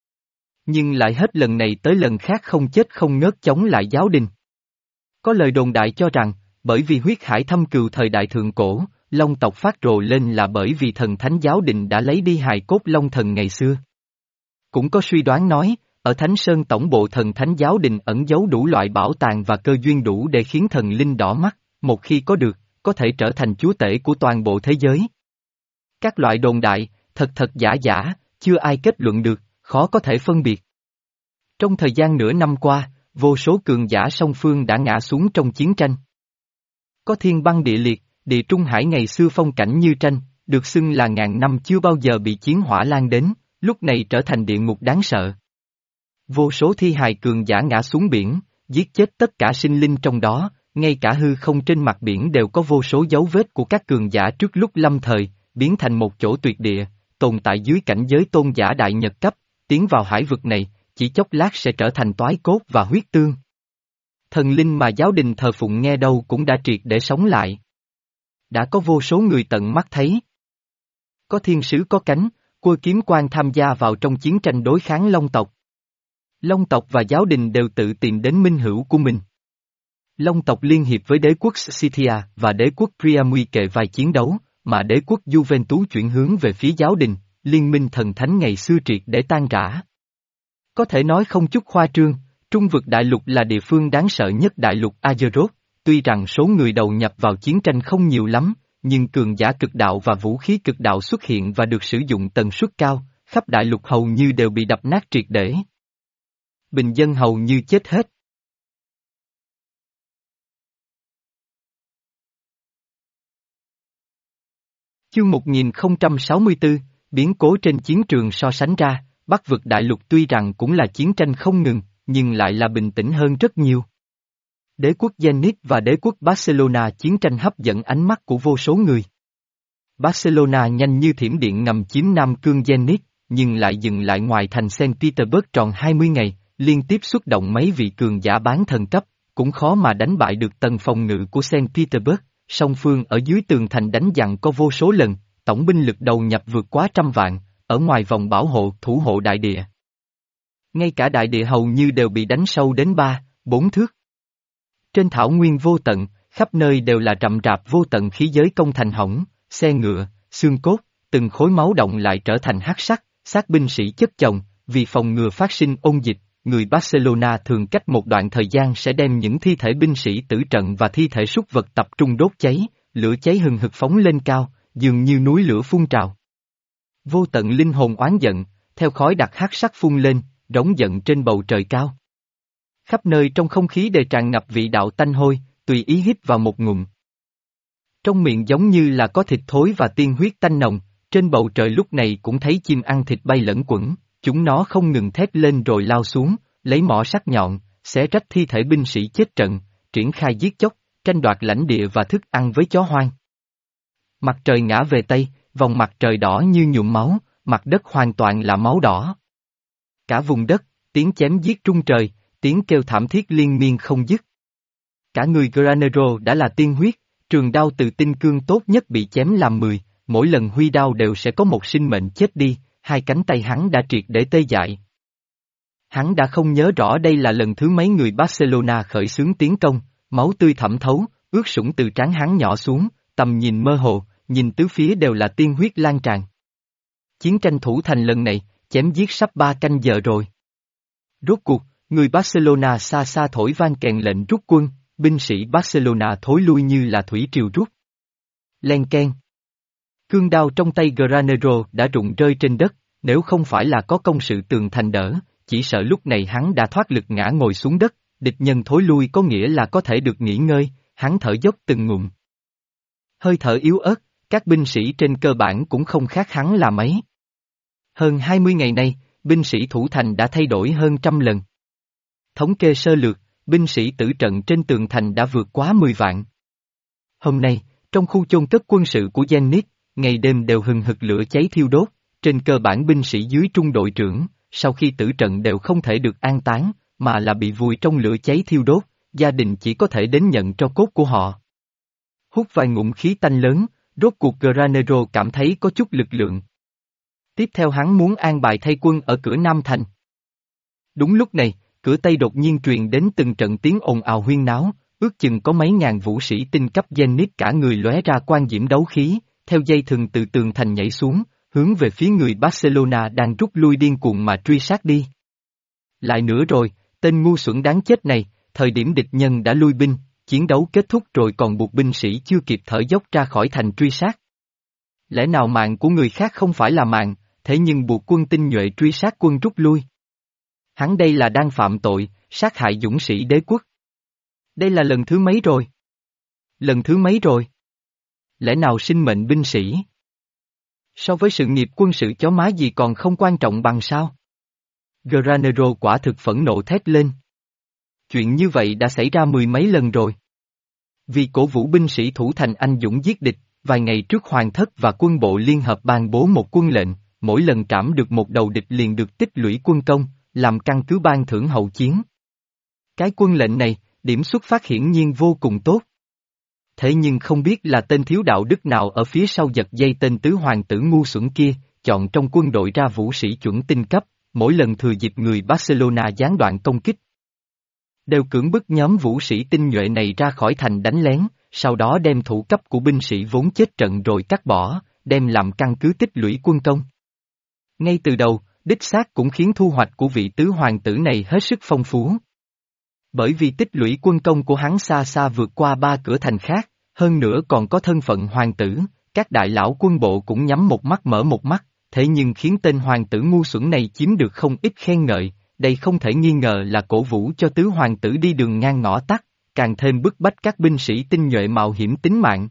A: Nhưng lại hết lần này tới lần khác không chết không ngớt chống lại giáo đình. Có lời đồn đại cho rằng, bởi vì huyết hải thâm cừu thời đại thượng cổ, Long tộc phát rồ lên là bởi vì thần thánh giáo đình đã lấy đi hài cốt Long thần ngày xưa. Cũng có suy đoán nói, ở Thánh Sơn tổng bộ thần thánh giáo đình ẩn giấu đủ loại bảo tàng và cơ duyên đủ để khiến thần linh đỏ mắt, một khi có được, có thể trở thành chúa tể của toàn bộ thế giới. Các loại đồn đại, thật thật giả giả, chưa ai kết luận được, khó có thể phân biệt. Trong thời gian nửa năm qua, vô số cường giả song phương đã ngã xuống trong chiến tranh. Có thiên băng địa liệt, địa trung hải ngày xưa phong cảnh như tranh, được xưng là ngàn năm chưa bao giờ bị chiến hỏa lan đến, lúc này trở thành địa ngục đáng sợ. Vô số thi hài cường giả ngã xuống biển, giết chết tất cả sinh linh trong đó, ngay cả hư không trên mặt biển đều có vô số dấu vết của các cường giả trước lúc lâm thời, biến thành một chỗ tuyệt địa, tồn tại dưới cảnh giới tôn giả đại nhật cấp, tiến vào hải vực này, chỉ chốc lát sẽ trở thành toái cốt và huyết tương. Thần linh mà giáo đình thờ phụng nghe đâu cũng đã triệt để sống lại. Đã có vô số người tận mắt thấy. Có thiên sứ có cánh, cua kiếm quan tham gia vào trong chiến tranh đối kháng Long tộc. Long tộc và giáo đình đều tự tìm đến minh hữu của mình. Long tộc liên hiệp với đế quốc Scythia và đế quốc Priamui kề vai chiến đấu, mà đế quốc Juventus chuyển hướng về phía giáo đình, liên minh thần thánh ngày xưa triệt để tan rã. Có thể nói không chút khoa trương, Trung vực đại lục là địa phương đáng sợ nhất đại lục Azeroth, tuy rằng số người đầu nhập vào chiến tranh không nhiều lắm, nhưng cường giả cực đạo và vũ khí cực đạo xuất hiện và được sử dụng tần suất cao, khắp đại lục hầu như đều bị đập nát triệt để. Bình dân hầu như chết hết. Chương một nghìn không trăm sáu mươi tư, biến cố trên chiến trường so sánh ra, Bắc vực đại lục tuy rằng cũng là chiến tranh không ngừng, nhưng lại là bình tĩnh hơn rất nhiều. Đế quốc Zenit và đế quốc Barcelona chiến tranh hấp dẫn ánh mắt của vô số người. Barcelona nhanh như thiểm điện ngầm chiếm Nam cương Zenit, nhưng lại dừng lại ngoài thành Saint Petersburg tròn hai mươi ngày, liên tiếp xuất động mấy vị cường giả bán thần cấp, cũng khó mà đánh bại được tầng phòng ngự của Saint Petersburg. Song phương ở dưới tường thành đánh dặn có vô số lần, tổng binh lực đầu nhập vượt quá trăm vạn, ở ngoài vòng bảo hộ thủ hộ đại địa. Ngay cả đại địa hầu như đều bị đánh sâu đến ba, bốn thước. Trên thảo nguyên vô tận, khắp nơi đều là rậm rạp vô tận khí giới công thành hỏng, xe ngựa, xương cốt, từng khối máu động lại trở thành hắc sắc, xác binh sĩ chất chồng, vì phòng ngừa phát sinh ôn dịch. Người Barcelona thường cách một đoạn thời gian sẽ đem những thi thể binh sĩ tử trận và thi thể súc vật tập trung đốt cháy, lửa cháy hừng hực phóng lên cao, dường như núi lửa phun trào. Vô tận linh hồn oán giận, theo khói đặc hắc sắc phun lên, rống giận trên bầu trời cao. Khắp nơi trong không khí đều tràn ngập vị đạo tanh hôi, tùy ý hít vào một ngụm. Trong miệng giống như là có thịt thối và tiên huyết tanh nồng, trên bầu trời lúc này cũng thấy chim ăn thịt bay lẫn quẩn. Chúng nó không ngừng thét lên rồi lao xuống, lấy mỏ sắc nhọn, xé rách thi thể binh sĩ chết trận, triển khai giết chóc, tranh đoạt lãnh địa và thức ăn với chó hoang. Mặt trời ngã về Tây, vòng mặt trời đỏ như nhuộm máu, mặt đất hoàn toàn là máu đỏ. Cả vùng đất, tiếng chém giết trung trời, tiếng kêu thảm thiết liên miên không dứt. Cả người Granero đã là tiên huyết, trường đao từ tinh cương tốt nhất bị chém làm mười, mỗi lần huy đao đều sẽ có một sinh mệnh chết đi. hai cánh tay hắn đã triệt để tê dại. Hắn đã không nhớ rõ đây là lần thứ mấy người Barcelona khởi xướng tiến công, máu tươi thẩm thấu, ướt sũng từ trán hắn nhỏ xuống, tầm nhìn mơ hồ, nhìn tứ phía đều là tiên huyết lan tràn. Chiến tranh thủ thành lần này, chém giết sắp ba canh giờ rồi. Rốt cuộc, người Barcelona xa xa thổi vang kèn lệnh rút quân, binh sĩ Barcelona thối lui như là thủy triều rút. Len keng. Cương đao trong tay Granero đã rụng rơi trên đất, nếu không phải là có công sự tường thành đỡ, chỉ sợ lúc này hắn đã thoát lực ngã ngồi xuống đất, địch nhân thối lui có nghĩa là có thể được nghỉ ngơi, hắn thở dốc từng ngụm. Hơi thở yếu ớt, các binh sĩ trên cơ bản cũng không khác hắn là mấy. Hơn hai mươi ngày nay, binh sĩ thủ thành đã thay đổi hơn trăm lần. Thống kê sơ lược, binh sĩ tử trận trên tường thành đã vượt quá mười vạn. Hôm nay, trong khu chôn cất quân sự của Zenit, ngày đêm đều hừng hực lửa cháy thiêu đốt, trên cơ bản binh sĩ dưới trung đội trưởng, sau khi tử trận đều không thể được an táng, mà là bị vùi trong lửa cháy thiêu đốt, gia đình chỉ có thể đến nhận tro cốt của họ. Hút vài ngụm khí tanh lớn, rốt cuộc Granero cảm thấy có chút lực lượng. Tiếp theo hắn muốn an bài thay quân ở cửa Nam Thành. Đúng lúc này, cửa Tây đột nhiên truyền đến từng trận tiếng ồn ào huyên náo, ước chừng có mấy ngàn vũ sĩ tinh cấp Zenit cả người lóe ra quang diễm đấu khí, theo dây thừng từ tường thành nhảy xuống, hướng về phía người Barcelona đang rút lui điên cuồng mà truy sát đi. Lại nữa rồi, tên ngu xuẩn đáng chết này, thời điểm địch nhân đã lui binh, chiến đấu kết thúc rồi còn buộc binh sĩ chưa kịp thở dốc ra khỏi thành truy sát. Lẽ nào mạng của người khác không phải là mạng, thế nhưng buộc quân tinh nhuệ truy sát quân rút lui? Hắn đây là đang phạm tội, sát hại dũng sĩ đế quốc. Đây là lần thứ mấy rồi? Lần thứ mấy rồi? Lẽ nào sinh mệnh binh sĩ? So với sự nghiệp quân sự chó má gì còn không quan trọng bằng sao? Granero quả thực phẫn nộ thét lên. Chuyện như vậy đã xảy ra mười mấy lần rồi. Vì cổ vũ binh sĩ thủ thành anh dũng giết địch, vài ngày trước Hoàng thất và quân bộ liên hợp ban bố một quân lệnh, mỗi lần trảm được một đầu địch liền được tích lũy quân công, làm căn cứ ban thưởng hậu chiến. Cái quân lệnh này, điểm xuất phát hiển nhiên vô cùng tốt. Thế nhưng không biết là tên thiếu đạo đức nào ở phía sau giật dây tên tứ hoàng tử ngu xuẩn kia, chọn trong quân đội ra vũ sĩ chuẩn tinh cấp, mỗi lần thừa dịp người Barcelona gián đoạn công kích. Đều cưỡng bức nhóm vũ sĩ tinh nhuệ này ra khỏi thành đánh lén, sau đó đem thủ cấp của binh sĩ vốn chết trận rồi cắt bỏ, đem làm căn cứ tích lũy quân công. Ngay từ đầu, đích xác cũng khiến thu hoạch của vị tứ hoàng tử này hết sức phong phú. Bởi vì tích lũy quân công của hắn xa xa vượt qua ba cửa thành khác, hơn nữa còn có thân phận hoàng tử, các đại lão quân bộ cũng nhắm một mắt mở một mắt, thế nhưng khiến tên hoàng tử ngu xuẩn này chiếm được không ít khen ngợi, đây không thể nghi ngờ là cổ vũ cho tứ hoàng tử đi đường ngang ngõ tắt, càng thêm bức bách các binh sĩ tinh nhuệ mạo hiểm tính mạng.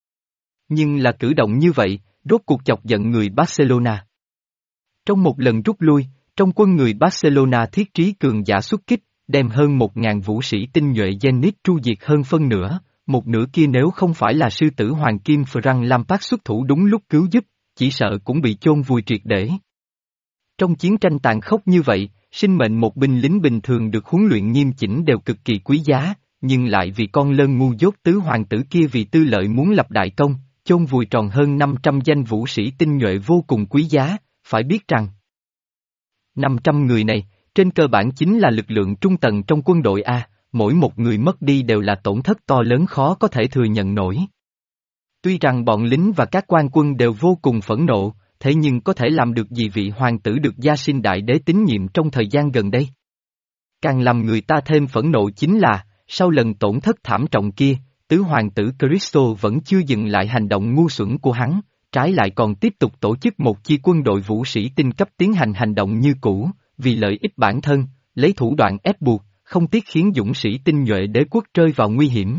A: Nhưng là cử động như vậy, rốt cuộc chọc giận người Barcelona. Trong một lần rút lui, trong quân người Barcelona thiết trí cường giả xuất kích, đem hơn một ngàn vũ sĩ tinh nhuệ Zenit tru diệt hơn phân nửa, một nửa kia nếu không phải là sư tử Hoàng Kim Frank Lampard xuất thủ đúng lúc cứu giúp, chỉ sợ cũng bị chôn vùi triệt để. Trong chiến tranh tàn khốc như vậy, sinh mệnh một binh lính bình thường được huấn luyện nghiêm chỉnh đều cực kỳ quý giá, nhưng lại vì con lân ngu dốt tứ hoàng tử kia vì tư lợi muốn lập đại công, chôn vùi tròn hơn năm trăm danh vũ sĩ tinh nhuệ vô cùng quý giá, phải biết rằng năm trăm người này, trên cơ bản chính là lực lượng trung tầng trong quân đội A, mỗi một người mất đi đều là tổn thất to lớn khó có thể thừa nhận nổi. Tuy rằng bọn lính và các quan quân đều vô cùng phẫn nộ, thế nhưng có thể làm được gì vị hoàng tử được gia sinh đại đế tín nhiệm trong thời gian gần đây? Càng làm người ta thêm phẫn nộ chính là, sau lần tổn thất thảm trọng kia, tứ hoàng tử Cristo vẫn chưa dừng lại hành động ngu xuẩn của hắn, trái lại còn tiếp tục tổ chức một chi quân đội vũ sĩ tinh cấp tiến hành hành động như cũ, vì lợi ích bản thân, lấy thủ đoạn ép buộc, không tiếc khiến dũng sĩ tinh nhuệ đế quốc rơi vào nguy hiểm.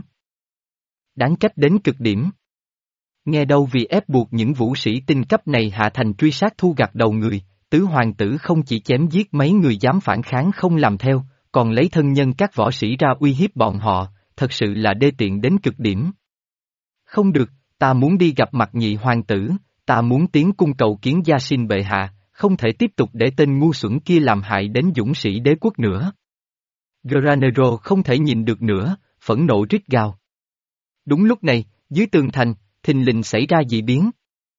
A: Đáng trách đến cực điểm. Nghe đâu vì ép buộc những vũ sĩ tinh cấp này hạ thành truy sát thu gặt đầu người, tứ hoàng tử không chỉ chém giết mấy người dám phản kháng không làm theo, còn lấy thân nhân các võ sĩ ra uy hiếp bọn họ, thật sự là đê tiện đến cực điểm. Không được, ta muốn đi gặp mặt nhị hoàng tử, ta muốn tiến cung cầu kiến gia sinh bệ hạ, không thể tiếp tục để tên ngu xuẩn kia làm hại đến dũng sĩ đế quốc nữa. Granero không thể nhìn được nữa, phẫn nộ rít gào. Đúng lúc này, dưới tường thành, thình lình xảy ra dị biến.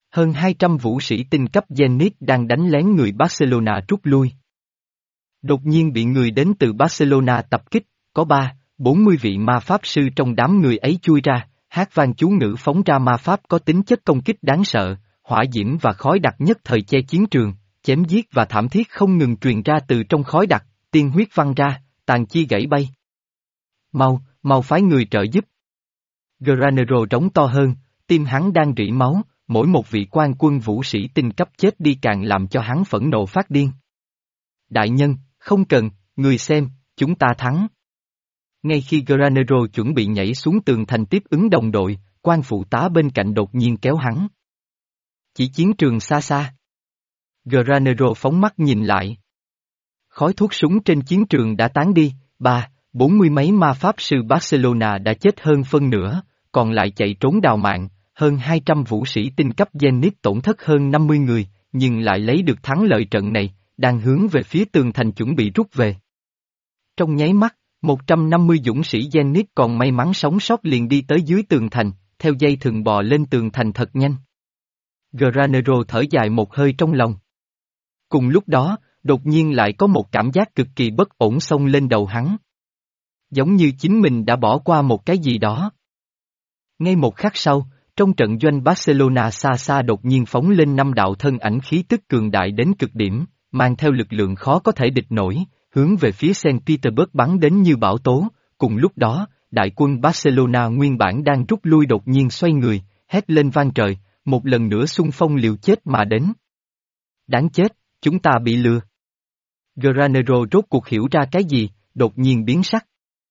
A: Hơn hai trăm vũ sĩ tinh cấp Zenith đang đánh lén người Barcelona rút lui. Đột nhiên bị người đến từ Barcelona tập kích, có ba, bốn mươi vị ma pháp sư trong đám người ấy chui ra, hát vang chú ngữ phóng ra ma pháp có tính chất công kích đáng sợ, hỏa diễm và khói đặc nhất thời che chiến trường, chém giết và thảm thiết không ngừng truyền ra từ trong khói đặc, tiên huyết văng ra, tàn chi gãy bay. Mau, mau phái người trợ giúp. Granero trống to hơn, tim hắn đang rỉ máu, mỗi một vị quan quân vũ sĩ tinh cấp chết đi càng làm cho hắn phẫn nộ phát điên. Đại nhân, không cần, người xem, chúng ta thắng. Ngay khi Granero chuẩn bị nhảy xuống tường thành tiếp ứng đồng đội, quan phụ tá bên cạnh đột nhiên kéo hắn. Chỉ chiến trường xa xa. Granero phóng mắt nhìn lại. Khói thuốc súng trên chiến trường đã tán đi, ba, bốn mươi mấy ma pháp sư Barcelona đã chết hơn phân nửa, còn lại chạy trốn đào mạng, hơn hai trăm vũ sĩ tinh cấp Zenith tổn thất hơn năm mươi người, nhưng lại lấy được thắng lợi trận này, đang hướng về phía tường thành chuẩn bị rút về. Trong nháy mắt, một trăm năm mươi dũng sĩ Zenith còn may mắn sống sót liền đi tới dưới tường thành, theo dây thừng bò lên tường thành thật nhanh. Granero thở dài một hơi trong lòng. Cùng lúc đó, đột nhiên lại có một cảm giác cực kỳ bất ổn xông lên đầu hắn. Giống như chính mình đã bỏ qua một cái gì đó. Ngay một khắc sau, trong trận doanh Barcelona xa xa đột nhiên phóng lên năm đạo thân ảnh khí tức cường đại đến cực điểm, mang theo lực lượng khó có thể địch nổi, hướng về phía Saint Petersburg bắn đến như bão tố. Cùng lúc đó, đại quân Barcelona nguyên bản đang rút lui đột nhiên xoay người, hét lên vang trời, một lần nữa xung phong liều chết mà đến. Đáng chết, chúng ta bị lừa. Granero rốt cuộc hiểu ra cái gì, đột nhiên biến sắc.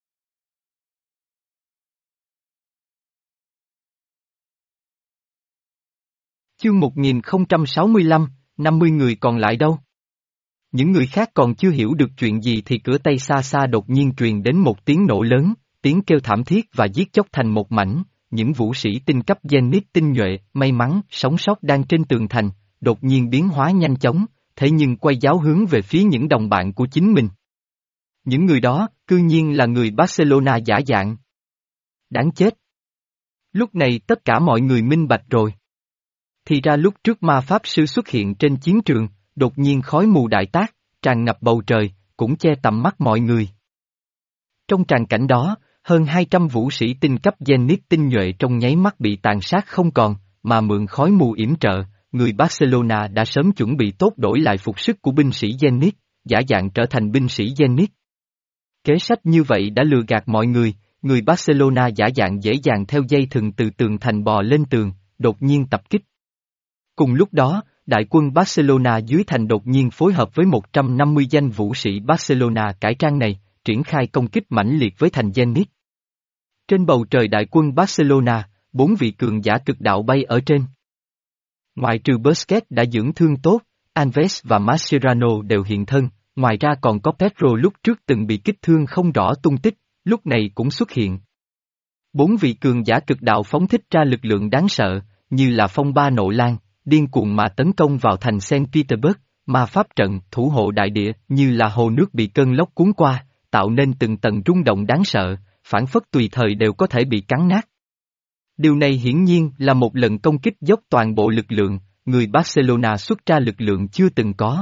A: Chương một nghìn không trăm sáu mươi lăm, năm mươi người còn lại đâu? Những người khác còn chưa hiểu được chuyện gì thì cửa Tây xa xa đột nhiên truyền đến một tiếng nổ lớn, tiếng kêu thảm thiết và giết chóc thành một mảnh, những vũ sĩ tinh cấp Zenith tinh nhuệ, may mắn, sống sót đang trên tường thành, đột nhiên biến hóa nhanh chóng, thế nhưng quay giáo hướng về phía những đồng bạn của chính mình. Những người đó, cư nhiên là người Barcelona giả dạng. Đáng chết! Lúc này tất cả mọi người minh bạch rồi. Thì ra lúc trước ma pháp sư xuất hiện trên chiến trường, đột nhiên khói mù đại tác, tràn ngập bầu trời, cũng che tầm mắt mọi người. Trong tràng cảnh đó, hơn hai trăm vũ sĩ tinh cấp Zenith tinh nhuệ trong nháy mắt bị tàn sát không còn, mà mượn khói mù yểm trợ, người Barcelona đã sớm chuẩn bị tốt đổi lại phục sức của binh sĩ Zenith, giả dạng trở thành binh sĩ Zenith. Kế sách như vậy đã lừa gạt mọi người, người Barcelona giả dạng dễ dàng theo dây thừng từ tường thành bò lên tường, đột nhiên tập kích. Cùng lúc đó, đại quân Barcelona dưới thành đột nhiên phối hợp với một trăm năm mươi danh vũ sĩ Barcelona cải trang này, triển khai công kích mãnh liệt với thành Zenith. Trên bầu trời đại quân Barcelona, bốn vị cường giả cực đạo bay ở trên. Ngoại trừ Busquets đã dưỡng thương tốt, Alves và Mascherano đều hiện thân, ngoài ra còn có Pedro lúc trước từng bị kích thương không rõ tung tích, lúc này cũng xuất hiện. Bốn vị cường giả cực đạo phóng thích ra lực lượng đáng sợ, như là phong ba nộ lan, điên cuồng mà tấn công vào thành Saint Petersburg, ma pháp trận, thủ hộ đại địa, như là hồ nước bị cơn lốc cuốn qua, tạo nên từng tầng rung động đáng sợ, phản phất tùy thời đều có thể bị cắn nát. Điều này hiển nhiên là một lần công kích dốc toàn bộ lực lượng, người Barcelona xuất ra lực lượng chưa từng có.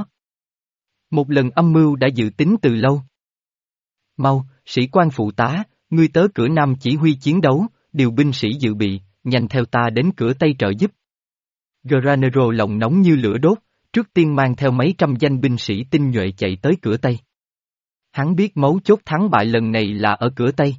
A: Một lần âm mưu đã dự tính từ lâu. Mau, sĩ quan phụ tá, ngươi tới cửa Nam chỉ huy chiến đấu, điều binh sĩ dự bị, nhanh theo ta đến cửa Tây trợ giúp. Granero lòng nóng như lửa đốt, trước tiên mang theo mấy trăm danh binh sĩ tinh nhuệ chạy tới cửa Tây. Hắn biết mấu chốt thắng bại lần này là ở cửa Tây.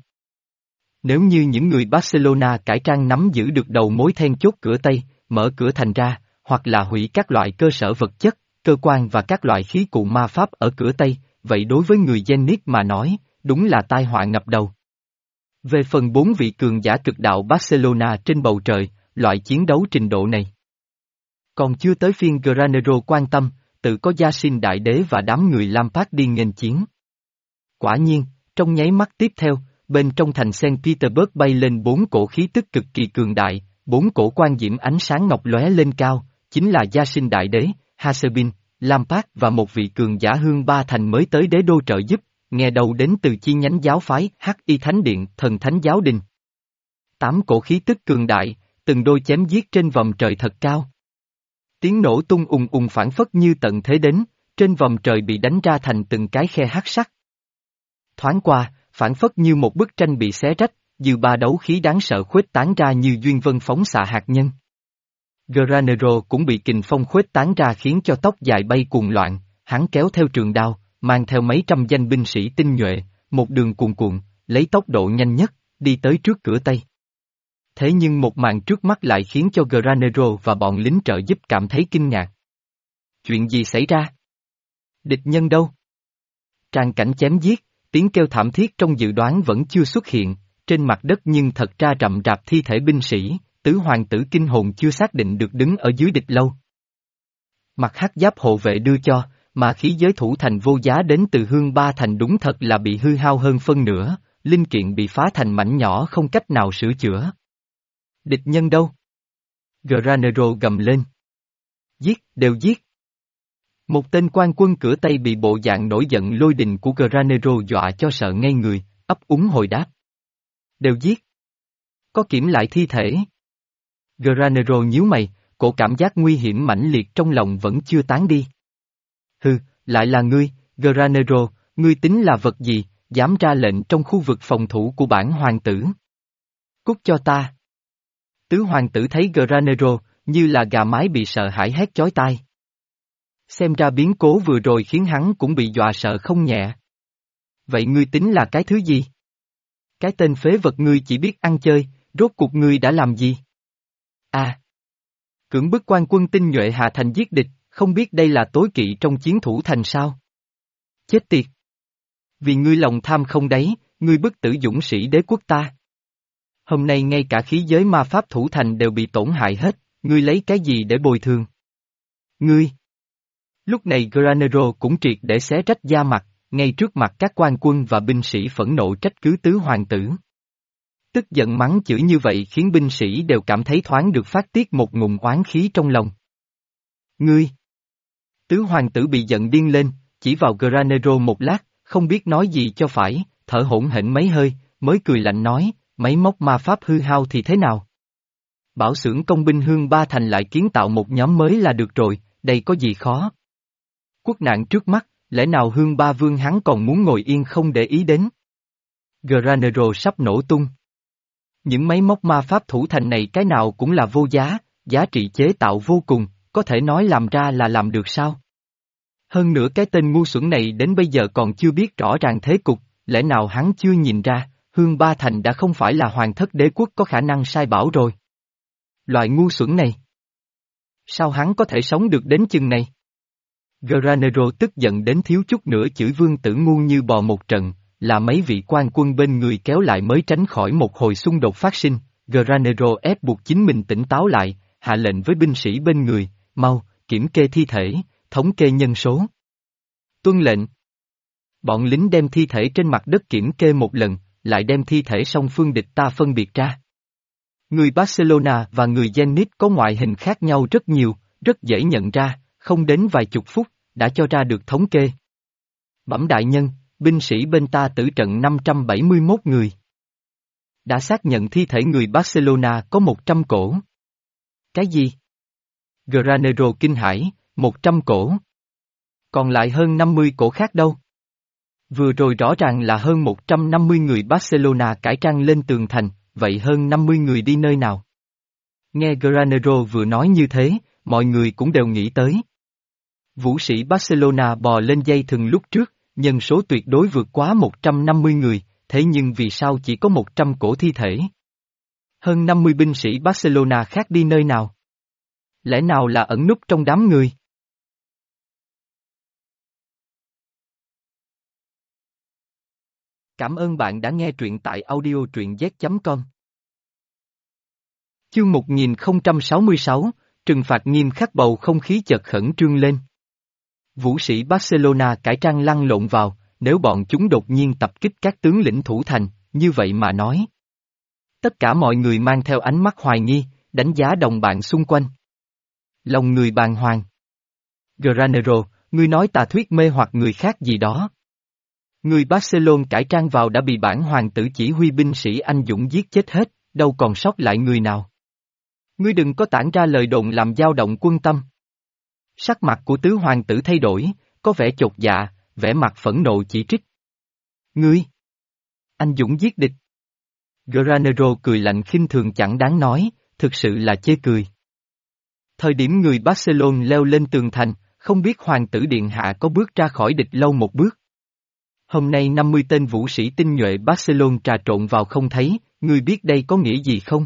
A: Nếu như những người Barcelona cải trang nắm giữ được đầu mối then chốt cửa Tây, mở cửa thành ra, hoặc là hủy các loại cơ sở vật chất, cơ quan và các loại khí cụ ma pháp ở cửa Tây, vậy đối với người Zenith mà nói, đúng là tai họa ngập đầu. Về phần bốn vị cường giả cực đạo Barcelona trên bầu trời, loại chiến đấu trình độ này còn chưa tới phiên Granero quan tâm, tự có Gia Sinh Đại Đế và đám người Lampard đi nghênh chiến. Quả nhiên, trong nháy mắt tiếp theo, bên trong thành Saint Petersburg bay lên bốn cổ khí tức cực kỳ cường đại, bốn cổ quan diễm ánh sáng ngọc lóe lên cao, chính là Gia Sinh Đại Đế, Hasebin, Lampard và một vị cường giả hương ba thành mới tới đế đô trợ giúp, nghe đầu đến từ chi nhánh giáo phái Hắc Y Thánh Điện, Thần Thánh Giáo Đình. Tám cổ khí tức cường đại, từng đôi chém giết trên vòng trời thật cao. Tiếng nổ tung ùng ùng phảng phất như tận thế đến, trên vòm trời bị đánh ra thành từng cái khe hắc sắc. Thoáng qua, phảng phất như một bức tranh bị xé rách, dư ba đấu khí đáng sợ khuếch tán ra như duyên vân phóng xạ hạt nhân. Granero cũng bị kình phong khuếch tán ra khiến cho tóc dài bay cuồng loạn, hắn kéo theo trường đao, mang theo mấy trăm danh binh sĩ tinh nhuệ, một đường cuồn cuộn, lấy tốc độ nhanh nhất, đi tới trước cửa Tây. Thế nhưng một màn trước mắt lại khiến cho Granero và bọn lính trợ giúp cảm thấy kinh ngạc. Chuyện gì xảy ra? Địch nhân đâu? Tràng cảnh chém giết, tiếng kêu thảm thiết trong dự đoán vẫn chưa xuất hiện, trên mặt đất nhưng thật ra rậm rạp thi thể binh sĩ, tứ hoàng tử kinh hồn chưa xác định được đứng ở dưới địch lâu. Mặt hắc giáp hộ vệ đưa cho, mà khí giới thủ thành vô giá đến từ Hương Ba Thành đúng thật là bị hư hao hơn phân nửa, linh kiện bị phá thành mảnh nhỏ không cách nào sửa chữa. Địch nhân đâu? Granero gầm lên. Giết, đều giết. Một tên quan quân cửa Tây bị bộ dạng nổi giận lôi đình của Granero dọa cho sợ ngây người, ấp úng hồi đáp. Đều giết. Có kiểm lại thi thể. Granero nhíu mày, cổ cảm giác nguy hiểm mãnh liệt trong lòng vẫn chưa tán đi. Hừ, lại là ngươi, Granero, ngươi tính là vật gì, dám ra lệnh trong khu vực phòng thủ của bản hoàng tử. Cút cho ta. Tứ hoàng tử thấy Granero, như là gà mái bị sợ hãi hét chói tai. Xem ra biến cố vừa rồi khiến hắn cũng bị dọa sợ không nhẹ. Vậy ngươi tính là cái thứ gì? Cái tên phế vật ngươi chỉ biết ăn chơi, rốt cuộc ngươi đã làm gì? À! Cưỡng bức quan quân tinh nhuệ hạ thành giết địch, không biết đây là tối kỵ trong chiến thủ thành sao? Chết tiệt! Vì ngươi lòng tham không đấy, ngươi bức tử dũng sĩ đế quốc ta. Hôm nay ngay cả khí giới ma pháp thủ thành đều bị tổn hại hết, ngươi lấy cái gì để bồi thường? Ngươi! Lúc này Granero cũng triệt để xé rách da mặt, ngay trước mặt các quan quân và binh sĩ phẫn nộ trách cứ tứ hoàng tử. Tức giận mắng chửi như vậy khiến binh sĩ đều cảm thấy thoáng được phát tiết một ngụm oán khí trong lòng. Ngươi! Tứ hoàng tử bị giận điên lên, chỉ vào Granero một lát, không biết nói gì cho phải, thở hổn hển mấy hơi, mới cười lạnh nói, máy móc ma pháp hư hao thì thế nào? Bảo xưởng công binh Hương Ba Thành lại kiến tạo một nhóm mới là được rồi, đây có gì khó? Quốc nạn trước mắt, lẽ nào Hương Ba Vương hắn còn muốn ngồi yên không để ý đến? Granero sắp nổ tung. Những máy móc ma pháp thủ thành này cái nào cũng là vô giá, giá trị chế tạo vô cùng, có thể nói làm ra là làm được sao? Hơn nữa cái tên ngu xuẩn này đến bây giờ còn chưa biết rõ ràng thế cục, lẽ nào hắn chưa nhìn ra, Hương Ba Thành đã không phải là hoàng thất đế quốc có khả năng sai bảo rồi. Loại ngu xuẩn này. Sao hắn có thể sống được đến chừng này? Granero tức giận đến thiếu chút nữa chửi vương tử ngu như bò một trận, là mấy vị quan quân bên người kéo lại mới tránh khỏi một hồi xung đột phát sinh. Granero ép buộc chính mình tỉnh táo lại, hạ lệnh với binh sĩ bên người, mau, kiểm kê thi thể, thống kê nhân số. Tuân lệnh. Bọn lính đem thi thể trên mặt đất kiểm kê một lần, lại đem thi thể song phương địch ta phân biệt ra. Người Barcelona và người Zenit có ngoại hình khác nhau rất nhiều, rất dễ nhận ra, không đến vài chục phút, đã cho ra được thống kê. Bẩm đại nhân, binh sĩ bên ta tử trận năm trăm bảy mươi mốt người. Đã xác nhận thi thể người Barcelona có một trăm cổ. Cái gì? Granero kinh hãi, một trăm cổ. Còn lại hơn năm mươi cổ khác đâu? Vừa rồi rõ ràng là hơn một trăm năm mươi người Barcelona cải trang lên tường thành, vậy hơn năm mươi người đi nơi nào? Nghe Granero vừa nói như thế, mọi người cũng đều nghĩ tới. Vũ sĩ Barcelona bò lên dây thừng lúc trước, nhân số tuyệt đối vượt quá một trăm năm mươi người, thế nhưng vì sao chỉ có một trăm cổ thi thể? Hơn năm mươi binh sĩ Barcelona khác đi nơi nào? Lẽ nào là ẩn núp trong đám người? Cảm ơn bạn đã nghe truyện tại audio truyện z chấm com. Chương một nghìn không trăm sáu mươi sáu, trừng phạt nghiêm khắc bầu không khí chợt khẩn trương lên. Vũ sĩ Barcelona cải trang lăn lộn vào, nếu bọn chúng đột nhiên tập kích các tướng lĩnh thủ thành, như vậy mà nói. Tất cả mọi người mang theo ánh mắt hoài nghi, đánh giá đồng bạn xung quanh. Lòng người bàng hoàng. Granero, ngươi nói tà thuyết mê hoặc người khác gì đó. Người Barcelona cải trang vào đã bị bản hoàng tử chỉ huy binh sĩ anh dũng giết chết hết, đâu còn sót lại người nào. Ngươi đừng có tản ra lời đồn làm dao động quân tâm. Sắc mặt của tứ hoàng tử thay đổi, có vẻ chột dạ, vẻ mặt phẫn nộ chỉ trích. Ngươi! Anh dũng giết địch! Granero cười lạnh khinh thường chẳng đáng nói, thực sự là chê cười. Thời điểm người Barcelona leo lên tường thành, không biết hoàng tử điện hạ có bước ra khỏi địch lâu một bước. Hôm nay năm mươi tên vũ sĩ tinh nhuệ Barcelona trà trộn vào không thấy, ngươi biết đây có nghĩa gì không?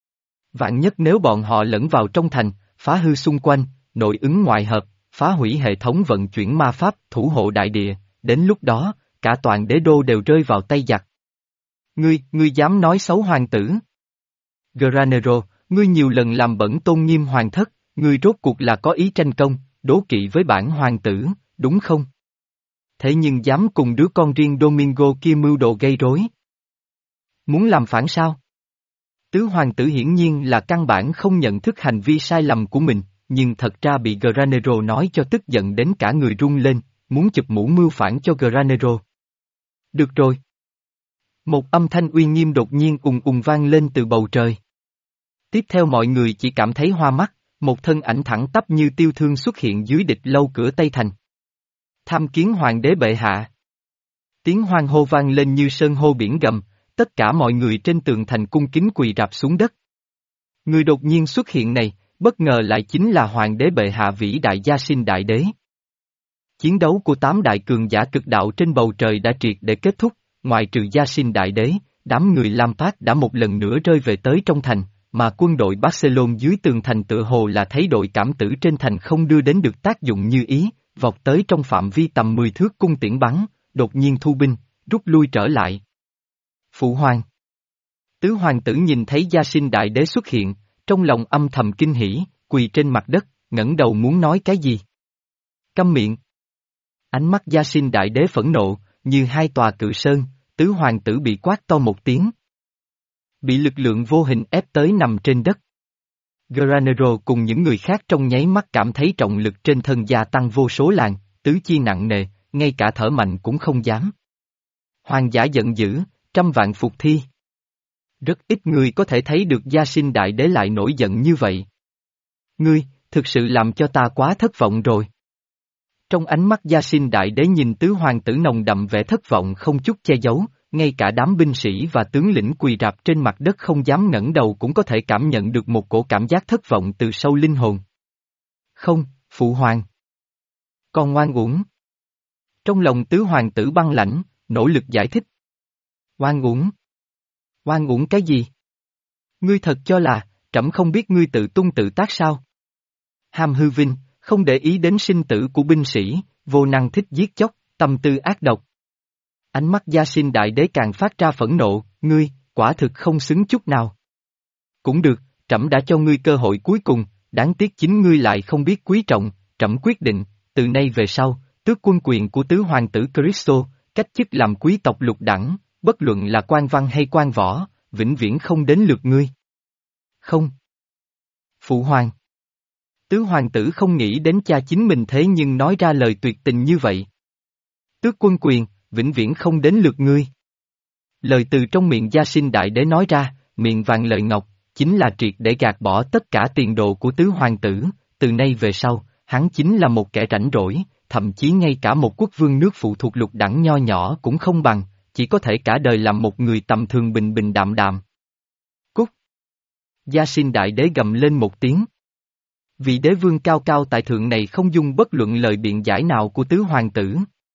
A: Vạn nhất nếu bọn họ lẫn vào trong thành, phá hư xung quanh, nội ứng ngoại hợp, phá hủy hệ thống vận chuyển ma pháp, thủ hộ đại địa, đến lúc đó, cả toàn đế đô đều rơi vào tay giặc. Ngươi, ngươi dám nói xấu hoàng tử? Granero, ngươi nhiều lần làm bẩn tôn nghiêm hoàng thất, ngươi rốt cuộc là có ý tranh công, đố kỵ với bản hoàng tử, đúng không? Thế nhưng dám cùng đứa con riêng Domingo kia mưu đồ gây rối. Muốn làm phản sao? Tứ hoàng tử hiển nhiên là căn bản không nhận thức hành vi sai lầm của mình, nhưng thật ra bị Granero nói cho tức giận đến cả người run lên, muốn chụp mũ mưu phản cho Granero. Được rồi. Một âm thanh uy nghiêm đột nhiên ùng ùng vang lên từ bầu trời. Tiếp theo mọi người chỉ cảm thấy hoa mắt, một thân ảnh thẳng tắp như tiêu thương xuất hiện dưới địch lâu cửa Tây Thành. Tham kiến hoàng đế bệ hạ. Tiếng hoan hô vang lên như sơn hô biển gầm, tất cả mọi người trên tường thành cung kính quỳ rạp xuống đất. Người đột nhiên xuất hiện này, bất ngờ lại chính là hoàng đế bệ hạ vĩ đại Gia Sinh đại đế. Chiến đấu của tám đại cường giả cực đạo trên bầu trời đã triệt để kết thúc, ngoại trừ Gia Sinh đại đế, đám người Lam Phát đã một lần nữa rơi về tới trong thành, mà quân đội Barcelona dưới tường thành tựa hồ là thấy đội cảm tử trên thành không đưa đến được tác dụng như ý, vọt tới trong phạm vi tầm mười thước cung tiễn bắn, đột nhiên thu binh, rút lui trở lại. Phụ hoàng. Tứ hoàng tử nhìn thấy Gia Sinh đại đế xuất hiện, trong lòng âm thầm kinh hỉ, quỳ trên mặt đất, ngẩng đầu muốn nói cái gì. Câm miệng. Ánh mắt Gia Sinh đại đế phẫn nộ, như hai tòa cự sơn, tứ hoàng tử bị quát to một tiếng. Bị lực lượng vô hình ép tới nằm trên đất. Granero cùng những người khác trong nháy mắt cảm thấy trọng lực trên thân gia tăng vô số làn, tứ chi nặng nề, ngay cả thở mạnh cũng không dám. Hoàng giả giận dữ, trăm vạn phục thi. Rất ít người có thể thấy được Gia Sinh đại đế lại nổi giận như vậy. Ngươi, thực sự làm cho ta quá thất vọng rồi. Trong ánh mắt Gia Sinh đại đế nhìn tứ hoàng tử nồng đậm vẻ thất vọng không chút che giấu, ngay cả đám binh sĩ và tướng lĩnh quỳ rạp trên mặt đất không dám ngẩng đầu cũng có thể cảm nhận được một cổ cảm giác thất vọng từ sâu linh hồn. Không, phụ hoàng. Con ngoan uổng. Trong lòng tứ hoàng tử băng lãnh, nỗ lực giải thích. Oan uổng. Oan uổng cái gì? Ngươi thật cho là, trẫm không biết ngươi tự tung tự tác sao? Ham hư vinh, không để ý đến sinh tử của binh sĩ, vô năng thích giết chóc, tâm tư ác độc. Ánh mắt Gia Sinh đại đế càng phát ra phẫn nộ, ngươi, quả thực không xứng chút nào. Cũng được, trẫm đã cho ngươi cơ hội cuối cùng, đáng tiếc chính ngươi lại không biết quý trọng, trẫm quyết định, từ nay về sau, tước quân quyền của tứ hoàng tử Cristo, cách chức làm quý tộc lục đẳng, bất luận là quan văn hay quan võ, vĩnh viễn không đến lượt ngươi. Không. Phụ hoàng. Tứ hoàng tử không nghĩ đến cha chính mình thế nhưng nói ra lời tuyệt tình như vậy. Tước quân quyền, vĩnh viễn không đến lượt ngươi. Lời từ trong miệng Gia Sinh đại đế nói ra, miệng vàng lợi ngọc, chính là triệt để gạt bỏ tất cả tiền đồ của tứ hoàng tử, từ nay về sau, hắn chính là một kẻ rảnh rỗi, thậm chí ngay cả một quốc vương nước phụ thuộc lục đẳng nho nhỏ cũng không bằng, chỉ có thể cả đời làm một người tầm thường bình bình đạm đạm. Cút! Gia Sinh đại đế gầm lên một tiếng. Vị đế vương cao cao tại thượng này không dung bất luận lời biện giải nào của tứ hoàng tử.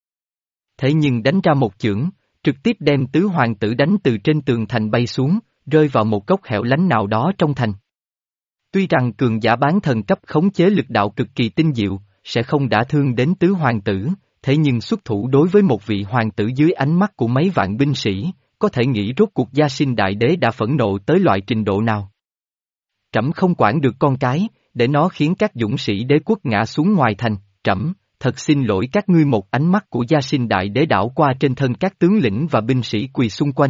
A: Thế nhưng đánh ra một chưởng, trực tiếp đem tứ hoàng tử đánh từ trên tường thành bay xuống, rơi vào một góc hẻo lánh nào đó trong thành. Tuy rằng cường giả bán thần cấp khống chế lực đạo cực kỳ tinh diệu, sẽ không đả thương đến tứ hoàng tử, thế nhưng xuất thủ đối với một vị hoàng tử dưới ánh mắt của mấy vạn binh sĩ, có thể nghĩ rốt cuộc Gia Sinh đại đế đã phẫn nộ tới loại trình độ nào. Trẫm không quản được con cái, để nó khiến các dũng sĩ đế quốc ngã xuống ngoài thành, trẫm, thật xin lỗi các ngươi. Một ánh mắt của Gia Sinh đại đế đảo qua trên thân các tướng lĩnh và binh sĩ quỳ xung quanh.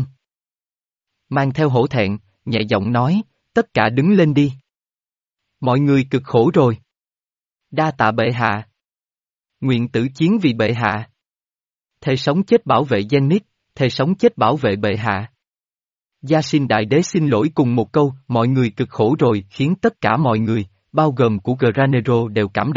A: Mang theo hổ thẹn, nhẹ giọng nói, tất cả đứng lên đi. Mọi người cực khổ rồi. Đa tạ bệ hạ. Nguyện tử chiến vì bệ hạ. Thề sống chết bảo vệ Zenith, thề sống chết bảo vệ bệ hạ. Gia Sinh đại đế xin lỗi cùng một câu, mọi người cực khổ rồi khiến tất cả mọi người, bao gồm của Granero đều cảm động,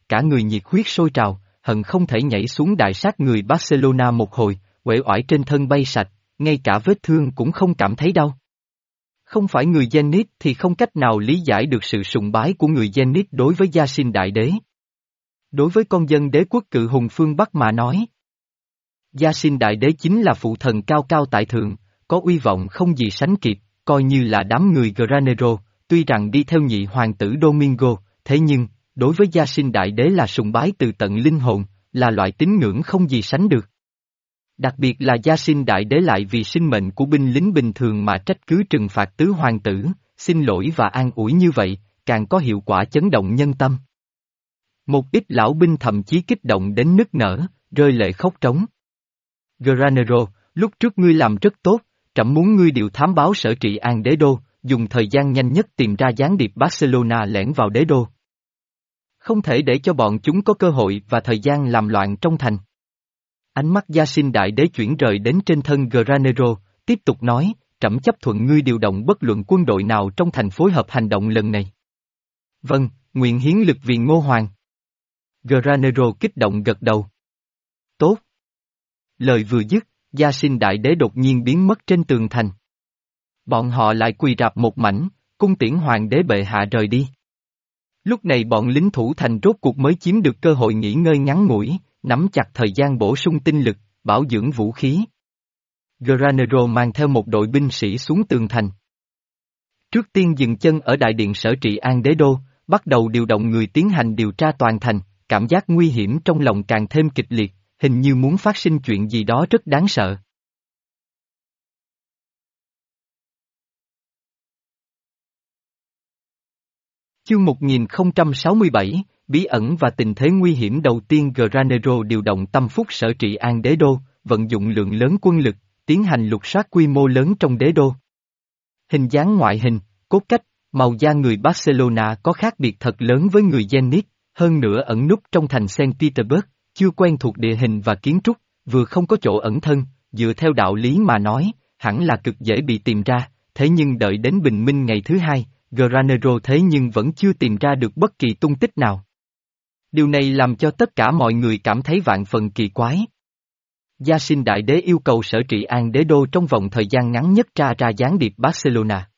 A: cả người nhiệt huyết sôi trào, hận không thể nhảy xuống đại sát người Barcelona một hồi, uể oải trên thân bay sạch, ngay cả vết thương cũng không cảm thấy đau. Không phải người Zenit thì không cách nào lý giải được sự sùng bái của người Zenit đối với Yasin Đại Đế. Đối với con dân đế quốc cự hùng phương Bắc mà nói, Yasin Đại Đế chính là phụ thần cao cao tại thượng, có uy vọng không gì sánh kịp, coi như là đám người Granero, tuy rằng đi theo nhị hoàng tử Domingo, thế nhưng, đối với Yasin Đại Đế là sùng bái từ tận linh hồn, là loại tín ngưỡng không gì sánh được. Đặc biệt là Yasin Đại Đế lại vì sinh mệnh của binh lính bình thường mà trách cứ trừng phạt tứ hoàng tử, xin lỗi và an ủi như vậy, càng có hiệu quả chấn động nhân tâm. Một ít lão binh thậm chí kích động đến nức nở, rơi lệ khóc trống. Granero, lúc trước ngươi làm rất tốt, trẫm muốn ngươi điều thám báo sở trị an đế đô, dùng thời gian nhanh nhất tìm ra gián điệp Barcelona lẻn vào đế đô. Không thể để cho bọn chúng có cơ hội và thời gian làm loạn trong thành. Ánh mắt Yasin Đại Đế chuyển rời đến trên thân Granero, tiếp tục nói, trẫm chấp thuận ngươi điều động bất luận quân đội nào trong thành phối hợp hành động lần này. Vâng, nguyện hiến lực vì Ngô Hoàng. Granero kích động gật đầu. Tốt. Lời vừa dứt, Yasin Đại Đế đột nhiên biến mất trên tường thành. Bọn họ lại quỳ rạp một mảnh, cung tiễn hoàng đế bệ hạ rời đi. Lúc này bọn lính thủ thành rốt cuộc mới chiếm được cơ hội nghỉ ngơi ngắn ngủi, nắm chặt thời gian bổ sung tinh lực, bảo dưỡng vũ khí. Granero mang theo một đội binh sĩ xuống tường thành. Trước tiên dừng chân ở đại điện sở trị an đế đô, bắt đầu điều động người tiến hành điều tra toàn thành, cảm giác nguy hiểm trong lòng càng thêm kịch liệt, hình như muốn phát sinh chuyện gì đó rất đáng sợ. Chương một nghìn không trăm sáu mươi bảy, bí ẩn và tình thế nguy hiểm đầu tiên Granero điều động tâm phúc sở trị an đế đô, vận dụng lượng lớn quân lực, tiến hành lục soát quy mô lớn trong đế đô. Hình dáng ngoại hình, cốt cách, màu da người Barcelona có khác biệt thật lớn với người Zenit, hơn nữa ẩn núp trong thành Saint Petersburg, chưa quen thuộc địa hình và kiến trúc, vừa không có chỗ ẩn thân, dựa theo đạo lý mà nói, hẳn là cực dễ bị tìm ra, thế nhưng đợi đến bình minh ngày thứ hai, Granero thế nhưng vẫn chưa tìm ra được bất kỳ tung tích nào. Điều này làm cho tất cả mọi người cảm thấy vạn phần kỳ quái. Yasin Đại Đế yêu cầu sở trị an đế đô trong vòng thời gian ngắn nhất tra ra gián điệp Barcelona.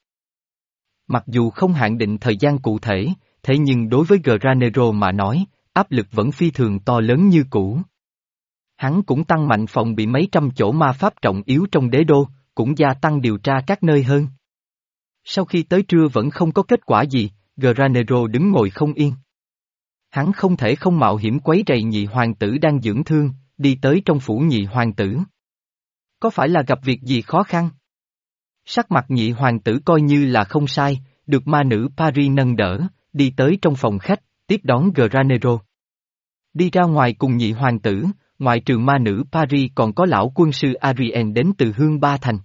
A: Mặc dù không hạn định thời gian cụ thể, thế nhưng đối với Granero mà nói, áp lực vẫn phi thường to lớn như cũ. Hắn cũng tăng mạnh phòng bị mấy trăm chỗ ma pháp trọng yếu trong đế đô, cũng gia tăng điều tra các nơi hơn. Sau khi tới trưa vẫn không có kết quả gì, Granero đứng ngồi không yên. Hắn không thể không mạo hiểm quấy rầy nhị hoàng tử đang dưỡng thương, đi tới trong phủ nhị hoàng tử. Có phải là gặp việc gì khó khăn? Sắc mặt nhị hoàng tử coi như là không sai, được ma nữ Paris nâng đỡ, đi tới trong phòng khách, tiếp đón Granero. Đi ra ngoài cùng nhị hoàng tử, ngoài trừ ma nữ Paris còn có lão quân sư Adrien đến từ Hương Ba Thành.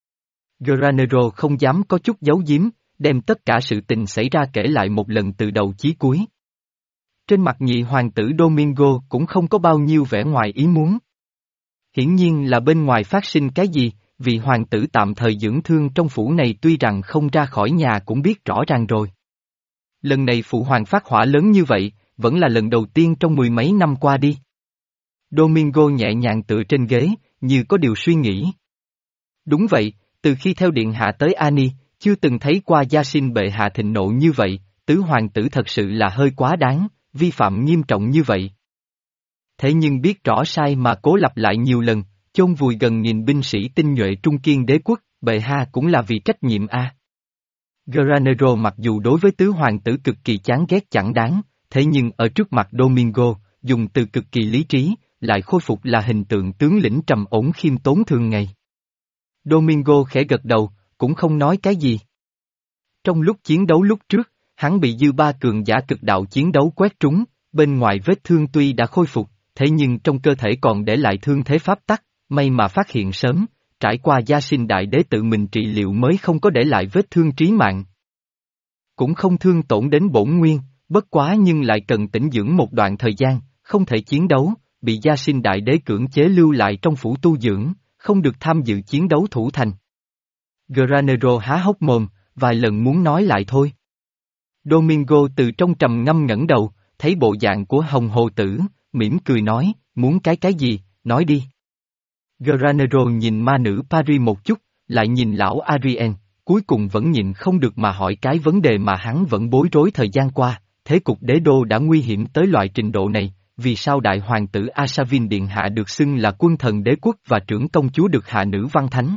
A: Granero không dám có chút giấu giếm, đem tất cả sự tình xảy ra kể lại một lần từ đầu chí cuối. Trên mặt nhị hoàng tử Domingo cũng không có bao nhiêu vẻ ngoài ý muốn. Hiển nhiên là bên ngoài phát sinh cái gì, vì hoàng tử tạm thời dưỡng thương trong phủ này tuy rằng không ra khỏi nhà cũng biết rõ ràng rồi. Lần này phụ hoàng phát hỏa lớn như vậy, vẫn là lần đầu tiên trong mười mấy năm qua đi. Domingo nhẹ nhàng tựa trên ghế, như có điều suy nghĩ. Đúng vậy, từ khi theo điện hạ tới Ani, chưa từng thấy qua Yasin bệ hạ thịnh nộ như vậy, tứ hoàng tử thật sự là hơi quá đáng, vi phạm nghiêm trọng như vậy. Thế nhưng biết rõ sai mà cố lặp lại nhiều lần, chôn vùi gần nghìn binh sĩ tinh nhuệ trung kiên đế quốc, bệ hạ cũng là vì trách nhiệm a. À. Granero mặc dù đối với tứ hoàng tử cực kỳ chán ghét chẳng đáng, thế nhưng ở trước mặt Domingo, dùng từ cực kỳ lý trí, lại khôi phục là hình tượng tướng lĩnh trầm ổn khiêm tốn thường ngày. Domingo khẽ gật đầu, cũng không nói cái gì. Trong lúc chiến đấu lúc trước, hắn bị dư ba cường giả cực đạo chiến đấu quét trúng, bên ngoài vết thương tuy đã khôi phục, thế nhưng trong cơ thể còn để lại thương thế pháp tắc, may mà phát hiện sớm, trải qua Yasin Đại Đế tự mình trị liệu mới không có để lại vết thương trí mạng. Cũng không thương tổn đến bổn nguyên, bất quá nhưng lại cần tĩnh dưỡng một đoạn thời gian, không thể chiến đấu, bị Yasin Đại Đế cưỡng chế lưu lại trong phủ tu dưỡng, không được tham dự chiến đấu thủ thành. Granero há hốc mồm, vài lần muốn nói lại thôi. Domingo từ trong trầm ngâm ngẩng đầu, thấy bộ dạng của Hồng Hồ Tử, mỉm cười nói, muốn cái cái gì, nói đi. Granero nhìn ma nữ Paris một chút, lại nhìn lão Adrien, cuối cùng vẫn nhìn không được mà hỏi cái vấn đề mà hắn vẫn bối rối thời gian qua, thế cục đế đô đã nguy hiểm tới loại trình độ này, vì sao đại hoàng tử Asavin Điện Hạ được xưng là quân thần đế quốc và trưởng công chúa được hạ nữ văn thánh?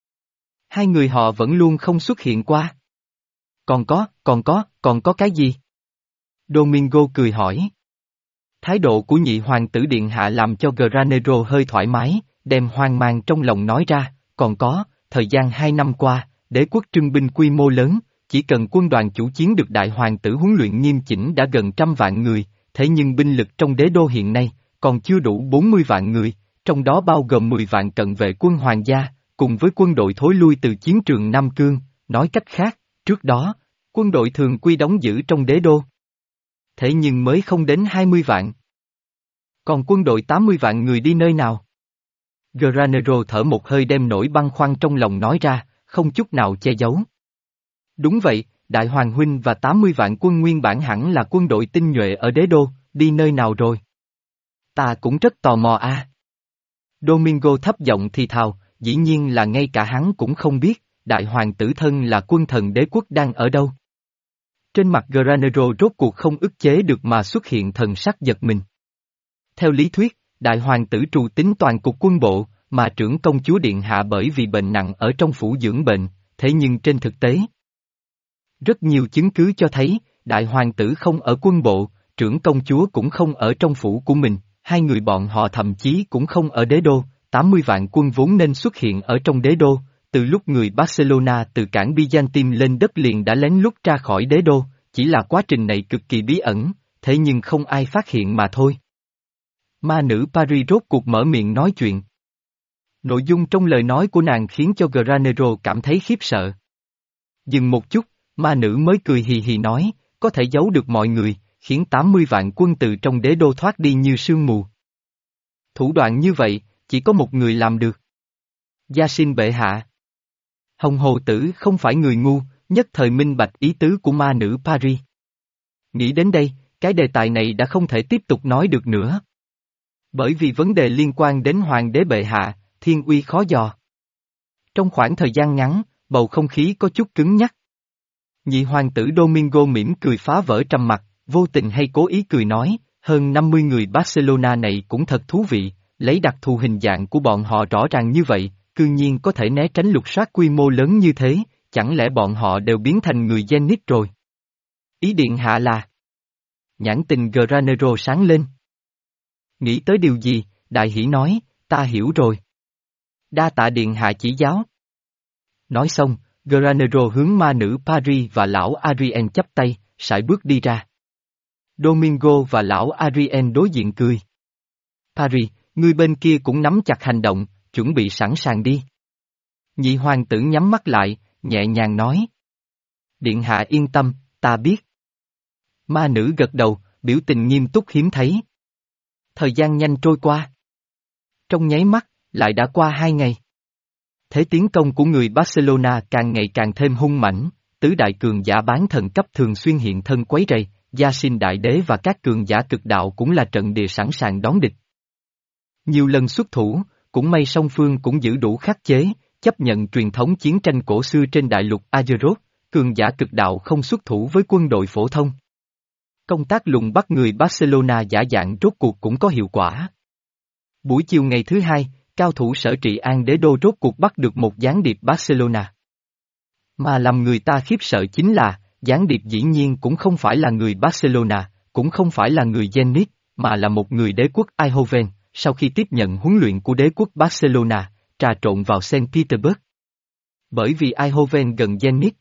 A: Hai người họ vẫn luôn không xuất hiện qua. Còn có, còn có, còn có cái gì? Domingo cười hỏi. Thái độ của nhị hoàng tử Điện Hạ làm cho Granero hơi thoải mái, đem hoang mang trong lòng nói ra, còn có, thời gian hai năm qua, đế quốc trưng binh quy mô lớn, chỉ cần quân đoàn chủ chiến được đại hoàng tử huấn luyện nghiêm chỉnh đã gần trăm vạn người, thế nhưng binh lực trong đế đô hiện nay, còn chưa đủ bốn mươi vạn người, trong đó bao gồm mười vạn cận vệ quân hoàng gia, cùng với quân đội thối lui từ chiến trường Nam Cương, nói cách khác, trước đó, quân đội thường quy đóng giữ trong đế đô. Thế nhưng mới không đến hai mươi vạn. Còn quân đội tám mươi vạn người đi nơi nào? Granero thở một hơi đem nỗi băn khoăn trong lòng nói ra, không chút nào che giấu. Đúng vậy, Đại Hoàng Huynh và tám mươi vạn quân nguyên bản hẳn là quân đội tinh nhuệ ở đế đô, đi nơi nào rồi? Ta cũng rất tò mò a. Domingo thấp giọng thì thào, dĩ nhiên là ngay cả hắn cũng không biết, Đại Hoàng tử thân là quân thần đế quốc đang ở đâu. Trên mặt Granero rốt cuộc không ức chế được mà xuất hiện thần sắc giật mình. Theo lý thuyết, Đại Hoàng tử trù tính toàn cục quân bộ, mà trưởng công chúa Điện Hạ bởi vì bệnh nặng ở trong phủ dưỡng bệnh, thế nhưng trên thực tế, rất nhiều chứng cứ cho thấy, Đại Hoàng tử không ở quân bộ, trưởng công chúa cũng không ở trong phủ của mình, hai người bọn họ thậm chí cũng không ở đế đô, tám mươi vạn quân vốn nên xuất hiện ở trong đế đô, từ lúc người Barcelona từ cảng Byzantium lên đất liền đã lén lút ra khỏi đế đô, chỉ là quá trình này cực kỳ bí ẩn, thế nhưng không ai phát hiện mà thôi. Ma nữ Paris rốt cuộc mở miệng nói chuyện. Nội dung trong lời nói của nàng khiến cho Granero cảm thấy khiếp sợ. Dừng một chút, ma nữ mới cười hì hì nói, có thể giấu được mọi người, khiến tám mươi vạn quân từ trong đế đô thoát đi như sương mù. Thủ đoạn như vậy, chỉ có một người làm được. Gia Xin bệ hạ. Hồng Hồ Tử không phải người ngu, nhất thời minh bạch ý tứ của ma nữ Paris. Nghĩ đến đây, cái đề tài này đã không thể tiếp tục nói được nữa. Bởi vì vấn đề liên quan đến hoàng đế bệ hạ, thiên uy khó dò. Trong khoảng thời gian ngắn, bầu không khí có chút cứng nhắc. Nhị hoàng tử Domingo mỉm cười phá vỡ trầm mặc, vô tình hay cố ý cười nói, hơn năm mươi người Barcelona này cũng thật thú vị, lấy đặc thù hình dạng của bọn họ rõ ràng như vậy, cư nhiên có thể né tránh lục soát quy mô lớn như thế, chẳng lẽ bọn họ đều biến thành người Zenith rồi? Ý điện hạ là... Nhãn tình Granero sáng lên. Nghĩ tới điều gì, đại hỉ nói, ta hiểu rồi. Đa tạ điện hạ chỉ giáo. Nói xong, Granero hướng ma nữ Paris và lão Adrien chắp tay, sải bước đi ra. Domingo và lão Adrien đối diện cười. Paris, người bên kia cũng nắm chặt hành động, chuẩn bị sẵn sàng đi. Nhị hoàng tử nhắm mắt lại, nhẹ nhàng nói. Điện hạ yên tâm, ta biết. Ma nữ gật đầu, biểu tình nghiêm túc hiếm thấy. Thời gian nhanh trôi qua. Trong nháy mắt, lại đã qua hai ngày. Thế tiến công của người Barcelona càng ngày càng thêm hung mãnh, tứ đại cường giả bán thần cấp thường xuyên hiện thân quấy rầy, Gia Xin đại đế và các cường giả cực đạo cũng là trận địa sẵn sàng đón địch. Nhiều lần xuất thủ, cũng may song phương cũng giữ đủ khắc chế, chấp nhận truyền thống chiến tranh cổ xưa trên đại lục Azeroth, cường giả cực đạo không xuất thủ với quân đội phổ thông. Công tác lùng bắt người Barcelona giả dạng rốt cuộc cũng có hiệu quả. Buổi chiều ngày thứ hai, cao thủ sở trị an đế đô rốt cuộc bắt được một gián điệp Barcelona. Mà làm người ta khiếp sợ chính là, gián điệp dĩ nhiên cũng không phải là người Barcelona, cũng không phải là người Zenith, mà là một người đế quốc Eindhoven, sau khi tiếp nhận huấn luyện của đế quốc Barcelona, trà trộn vào Saint Petersburg. Bởi vì Eindhoven gần Zenith.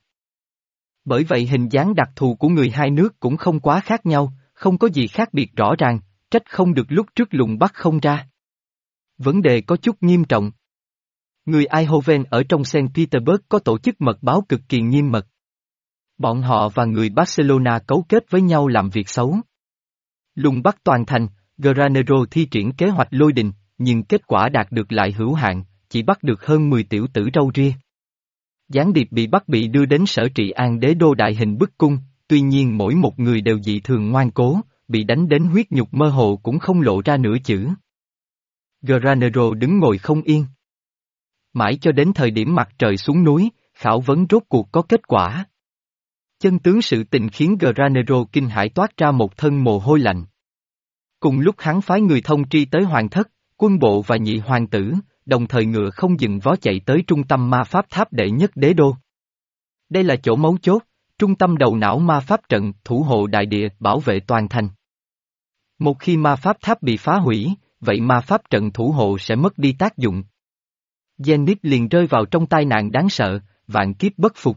A: Bởi vậy hình dáng đặc thù của người hai nước cũng không quá khác nhau, không có gì khác biệt rõ ràng, trách không được lúc trước lùng bắt không ra. Vấn đề có chút nghiêm trọng. Người Eindhoven ở trong Saint Petersburg có tổ chức mật báo cực kỳ nghiêm mật. Bọn họ và người Barcelona cấu kết với nhau làm việc xấu. Lùng bắt toàn thành, Granero thi triển kế hoạch lôi đình, nhưng kết quả đạt được lại hữu hạn, chỉ bắt được hơn mười tiểu tử râu ria. Gián điệp bị bắt bị đưa đến sở trị an đế đô đại hình bức cung, tuy nhiên mỗi một người đều dị thường ngoan cố, bị đánh đến huyết nhục mơ hồ cũng không lộ ra nửa chữ. Granero đứng ngồi không yên. Mãi cho đến thời điểm mặt trời xuống núi, khảo vấn rốt cuộc có kết quả. Chân tướng sự tình khiến Granero kinh hãi toát ra một thân mồ hôi lạnh. Cùng lúc hắn phái người thông tri tới hoàng thất, quân bộ và nhị hoàng tử, đồng thời ngựa không dừng vó chạy tới trung tâm ma pháp tháp đệ nhất đế đô. Đây là chỗ mấu chốt, trung tâm đầu não ma pháp trận, thủ hộ đại địa, bảo vệ toàn thành. Một khi ma pháp tháp bị phá hủy, vậy ma pháp trận thủ hộ sẽ mất đi tác dụng. Zenith liền rơi vào trong tai nạn đáng sợ, vạn kiếp bất phục.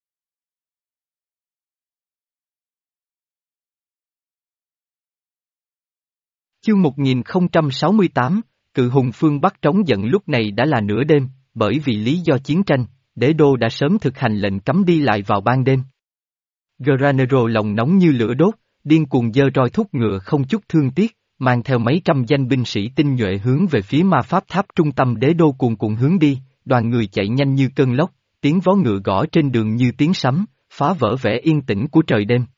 A: Chương một nghìn không trăm sáu mươi tám, cự hùng phương Bắc trống giận lúc này đã là nửa đêm, bởi vì lý do chiến tranh, đế đô đã sớm thực hành lệnh cấm đi lại vào ban đêm. Granero lòng nóng như lửa đốt, điên cuồng giơ roi thúc ngựa không chút thương tiếc, mang theo mấy trăm danh binh sĩ tinh nhuệ hướng về phía ma pháp tháp trung tâm đế đô cuồn cuộn hướng đi, đoàn người chạy nhanh như cơn lốc, tiếng vó ngựa gõ trên đường như tiếng sấm, phá vỡ vẻ yên tĩnh của trời đêm.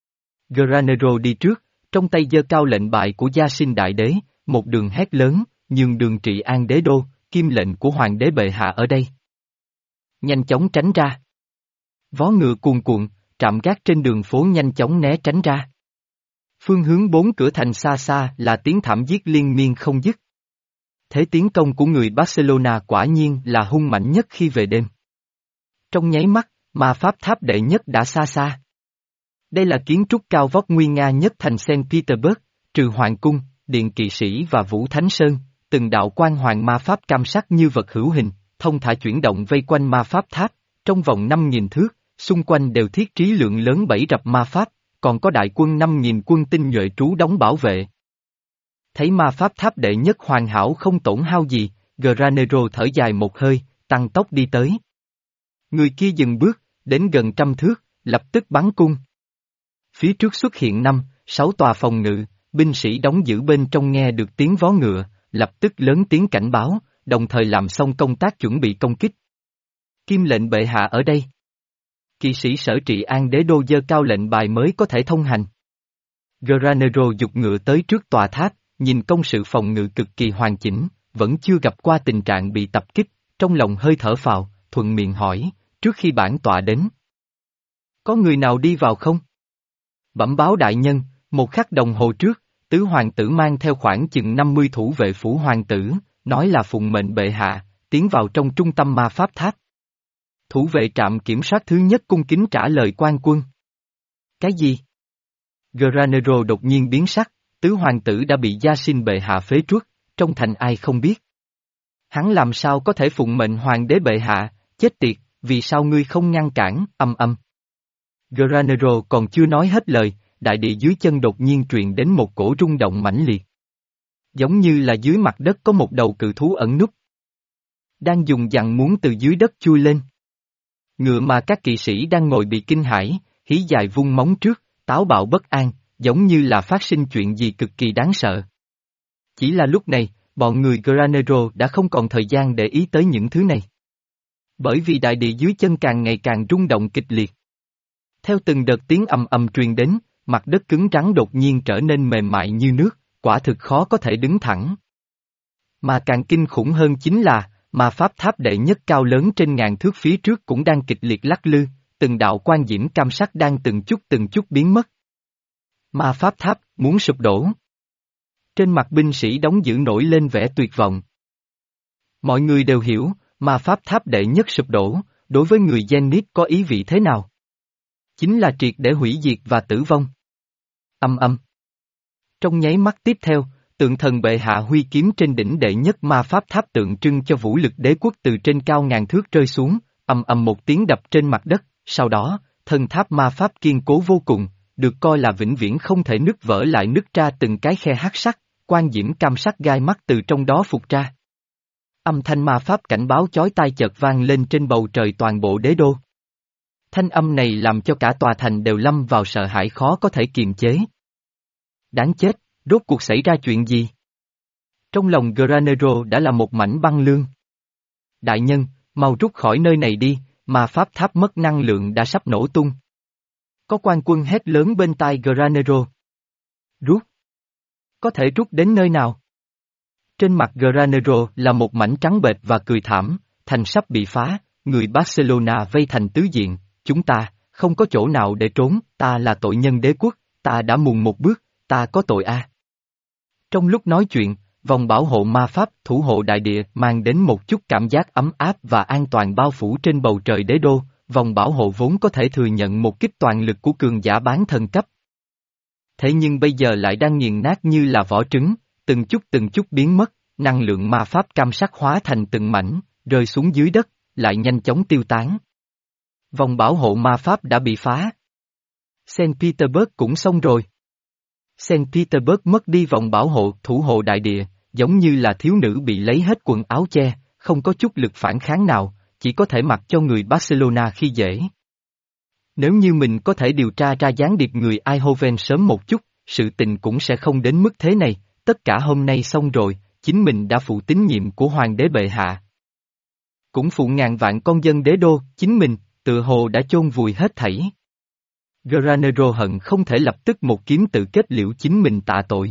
A: Granero đi trước, trong tay giơ cao lệnh bại của Gia Sinh Đại Đế, một đường hét lớn, nhường đường trị an đế đô, kim lệnh của hoàng đế bệ hạ ở đây. Nhanh chóng tránh ra. Vó ngựa cuồn cuộn, trạm gác trên đường phố nhanh chóng né tránh ra. Phương hướng bốn cửa thành xa xa là tiếng thảm giết liên miên không dứt. Thế tiến công của người Barcelona quả nhiên là hung mạnh nhất khi về đêm. Trong nháy mắt, ma pháp tháp đệ nhất đã xa xa. Đây là kiến trúc cao vóc nguy nga nhất thành Saint Petersburg, trừ Hoàng cung, Điện Kỵ sĩ và Vũ Thánh Sơn, từng đạo quan hoàng ma pháp cam sắc như vật hữu hình, thông thả chuyển động vây quanh ma pháp tháp, trong vòng năm nghìn thước, xung quanh đều thiết trí lượng lớn bẫy rập ma pháp, còn có đại quân năm nghìn quân tinh nhuệ trú đóng bảo vệ. Thấy ma pháp tháp đệ nhất hoàn hảo không tổn hao gì, Granero thở dài một hơi, tăng tốc đi tới. Người kia dừng bước, đến gần trăm thước, lập tức bắn cung. Phía trước xuất hiện năm, sáu tòa phòng ngự, binh sĩ đóng giữ bên trong nghe được tiếng vó ngựa, lập tức lớn tiếng cảnh báo, đồng thời làm xong công tác chuẩn bị công kích. Kim lệnh bệ hạ ở đây. Kỵ sĩ sở trị an đế đô giơ cao lệnh bài mới có thể thông hành. Granero giục ngựa tới trước tòa tháp, nhìn công sự phòng ngự cực kỳ hoàn chỉnh, vẫn chưa gặp qua tình trạng bị tập kích, trong lòng hơi thở phào, thuận miệng hỏi, trước khi bản tọa đến. Có người nào đi vào không? Bẩm báo đại nhân, một khắc đồng hồ trước, tứ hoàng tử mang theo khoảng chừng năm mươi thủ vệ phủ hoàng tử, nói là phụng mệnh bệ hạ, tiến vào trong trung tâm ma pháp tháp. Thủ vệ trạm kiểm soát thứ nhất cung kính trả lời quan quân. Cái gì? Granero đột nhiên biến sắc, tứ hoàng tử đã bị Gia Sinh bệ hạ phế truất, trong thành ai không biết. Hắn làm sao có thể phụng mệnh hoàng đế bệ hạ, chết tiệt, vì sao ngươi không ngăn cản, âm âm. Granero còn chưa nói hết lời, đại địa dưới chân đột nhiên truyền đến một cổ rung động mãnh liệt. Giống như là dưới mặt đất có một đầu cự thú ẩn núp. Đang dùng dặn muốn từ dưới đất chui lên. Ngựa mà các kỵ sĩ đang ngồi bị kinh hãi, hí dài vung móng trước, táo bạo bất an, giống như là phát sinh chuyện gì cực kỳ đáng sợ. Chỉ là lúc này, bọn người Granero đã không còn thời gian để ý tới những thứ này. Bởi vì đại địa dưới chân càng ngày càng rung động kịch liệt. Theo từng đợt tiếng ầm ầm truyền đến, mặt đất cứng rắn đột nhiên trở nên mềm mại như nước, quả thực khó có thể đứng thẳng. Mà càng kinh khủng hơn chính là, ma pháp tháp đệ nhất cao lớn trên ngàn thước phía trước cũng đang kịch liệt lắc lư, từng đạo quan diễm cam sắc đang từng chút từng chút biến mất. Ma pháp tháp, muốn sụp đổ. Trên mặt binh sĩ đóng giữ nổi lên vẻ tuyệt vọng. Mọi người đều hiểu, ma pháp tháp đệ nhất sụp đổ, đối với người Zenith có ý vị thế nào? Chính là triệt để hủy diệt và tử vong. Âm âm. Trong nháy mắt tiếp theo, tượng thần bệ hạ huy kiếm trên đỉnh đệ nhất ma pháp tháp tượng trưng cho vũ lực đế quốc từ trên cao ngàn thước rơi xuống, ầm ầm một tiếng đập trên mặt đất, sau đó, thân tháp ma pháp kiên cố vô cùng, được coi là vĩnh viễn không thể nứt vỡ lại nứt ra từng cái khe hắc sắc, quan diễm cam sắc gai mắt từ trong đó phụt ra. Âm thanh ma pháp cảnh báo chói tai chợt vang lên trên bầu trời toàn bộ đế đô. Thanh âm này làm cho cả tòa thành đều lâm vào sợ hãi khó có thể kiềm chế. Đáng chết, rốt cuộc xảy ra chuyện gì? Trong lòng Granero đã là một mảnh băng lương. Đại nhân, mau rút khỏi nơi này đi, mà pháp tháp mất năng lượng đã sắp nổ tung. Có quan quân hét lớn bên tai Granero. Rút. Có thể rút đến nơi nào? Trên mặt Granero là một mảnh trắng bệch và cười thảm, thành sắp bị phá, người Barcelona vây thành tứ diện, chúng ta, không có chỗ nào để trốn, ta là tội nhân đế quốc, ta đã muộn một bước, ta có tội a. Trong lúc nói chuyện, vòng bảo hộ ma pháp thủ hộ đại địa mang đến một chút cảm giác ấm áp và an toàn bao phủ trên bầu trời đế đô, vòng bảo hộ vốn có thể thừa nhận một kích toàn lực của cường giả bán thần cấp. Thế nhưng bây giờ lại đang nghiền nát như là vỏ trứng, từng chút từng chút biến mất, năng lượng ma pháp cam sắc hóa thành từng mảnh, rơi xuống dưới đất, lại nhanh chóng tiêu tán. Vòng bảo hộ ma pháp đã bị phá. Saint Petersburg cũng xong rồi. Saint Petersburg mất đi vòng bảo hộ thủ hộ đại địa, giống như là thiếu nữ bị lấy hết quần áo che, không có chút lực phản kháng nào, chỉ có thể mặc cho người Barcelona khi dễ. Nếu như mình có thể điều tra ra gián điệp người Eindhoven sớm một chút, sự tình cũng sẽ không đến mức thế này, tất cả hôm nay xong rồi, chính mình đã phụ tín nhiệm của hoàng đế bệ hạ. Cũng phụ ngàn vạn con dân đế đô, chính mình, tự hồ đã chôn vùi hết thảy. Granero hận không thể lập tức một kiếm tự kết liễu chính mình tạ tội.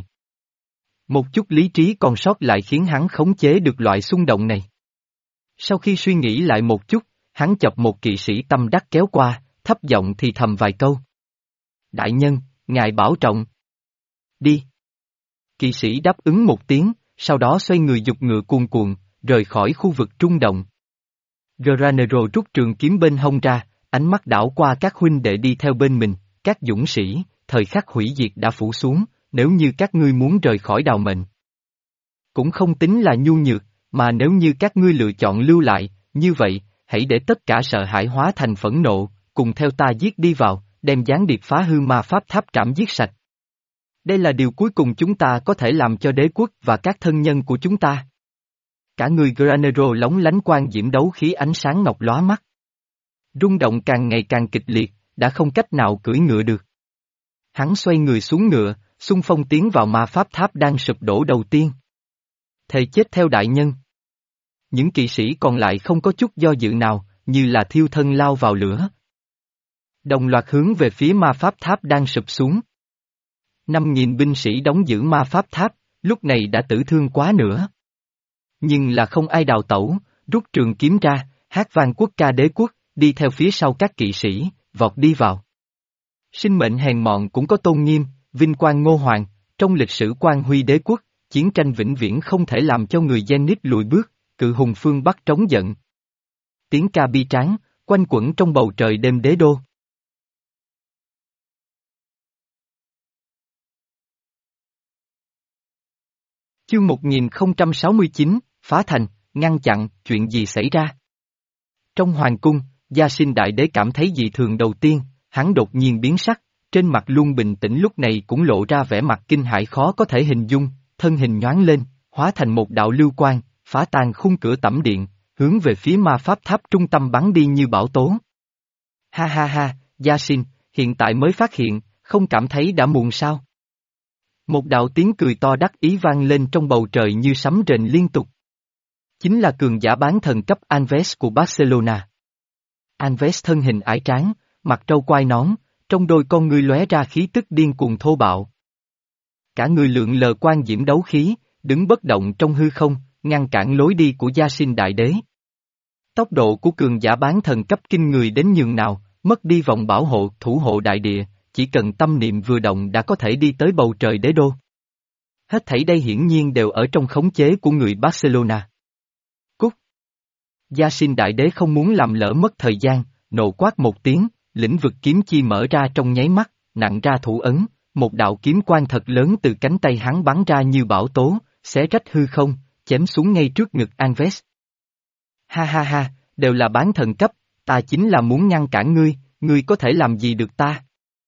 A: Một chút lý trí còn sót lại khiến hắn khống chế được loại xung động này. Sau khi suy nghĩ lại một chút, hắn chọc một kỵ sĩ tâm đắc kéo qua, thấp giọng thì thầm vài câu. Đại nhân, ngài bảo trọng. Đi. Kỵ sĩ đáp ứng một tiếng, sau đó xoay người giục ngựa cuồn cuộn, rời khỏi khu vực trung động. Granero rút trường kiếm bên hông ra, ánh mắt đảo qua các huynh đệ đi theo bên mình, các dũng sĩ, thời khắc hủy diệt đã phủ xuống, nếu như các ngươi muốn rời khỏi đào mệnh. Cũng không tính là nhu nhược, mà nếu như các ngươi lựa chọn lưu lại, như vậy, hãy để tất cả sợ hãi hóa thành phẫn nộ, cùng theo ta giết đi vào, đem gián điệp phá hư ma pháp tháp trảm giết sạch. Đây là điều cuối cùng chúng ta có thể làm cho đế quốc và các thân nhân của chúng ta. Cả người Granero lóng lánh quang diễm đấu khí ánh sáng ngọc lóa mắt. Rung động càng ngày càng kịch liệt, đã không cách nào cưỡi ngựa được. Hắn xoay người xuống ngựa, xung phong tiến vào ma pháp tháp đang sụp đổ đầu tiên. Thề chết theo đại nhân. Những kỵ sĩ còn lại không có chút do dự nào, như là thiêu thân lao vào lửa. Đồng loạt hướng về phía ma pháp tháp đang sụp xuống. Năm nghìn binh sĩ đóng giữ ma pháp tháp, lúc này đã tử thương quá nữa. Nhưng là không ai đào tẩu, rút trường kiếm ra, hát vang quốc ca đế quốc, đi theo phía sau các kỵ sĩ, vọt đi vào. Sinh mệnh hèn mọn cũng có tôn nghiêm, vinh quang ngô hoàng, trong lịch sử quan huy đế quốc, chiến tranh vĩnh viễn không thể làm cho người Zenith lùi bước, cự hùng phương Bắc trống giận. Tiếng ca bi tráng, quanh quẩn trong bầu trời đêm đế đô. Chương một nghìn không trăm sáu mươi chín, phá thành, ngăn chặn, chuyện gì xảy ra? Trong hoàng cung, Gia Sinh Đại Đế cảm thấy dị thường đầu tiên, hắn đột nhiên biến sắc, trên mặt luôn bình tĩnh lúc này cũng lộ ra vẻ mặt kinh hãi khó có thể hình dung, thân hình nhoáng lên, hóa thành một đạo lưu quang, phá tan khung cửa tẩm điện, hướng về phía ma pháp tháp trung tâm bắn đi như bão tố. Ha ha ha, Gia Sinh, hiện tại mới phát hiện, không cảm thấy đã muộn sao? Một đạo tiếng cười to đắc ý vang lên trong bầu trời như sấm rền liên tục. Chính là cường giả bán thần cấp Alves của Barcelona. Alves thân hình ải tráng, mặt trâu quai nón, trong đôi con ngươi lóe ra khí tức điên cuồng thô bạo. Cả người lượn lờ quang diễm đấu khí, đứng bất động trong hư không, ngăn cản lối đi của Gia Sinh Đại Đế. Tốc độ của cường giả bán thần cấp kinh người đến nhường nào, mất đi vòng bảo hộ thủ hộ đại địa, chỉ cần tâm niệm vừa động đã có thể đi tới bầu trời đế đô. Hết thảy đây hiển nhiên đều ở trong khống chế của người Barcelona. Cút! Gia Sinh Đại Đế không muốn làm lỡ mất thời gian, nộ quát một tiếng, lĩnh vực kiếm chi mở ra trong nháy mắt, nặng ra thủ ấn, một đạo kiếm quang thật lớn từ cánh tay hắn bắn ra như bão tố, xé rách hư không, chém xuống ngay trước ngực Alves. Ha ha ha, đều là bán thần cấp, ta chính là muốn ngăn cản ngươi, ngươi có thể làm gì được ta?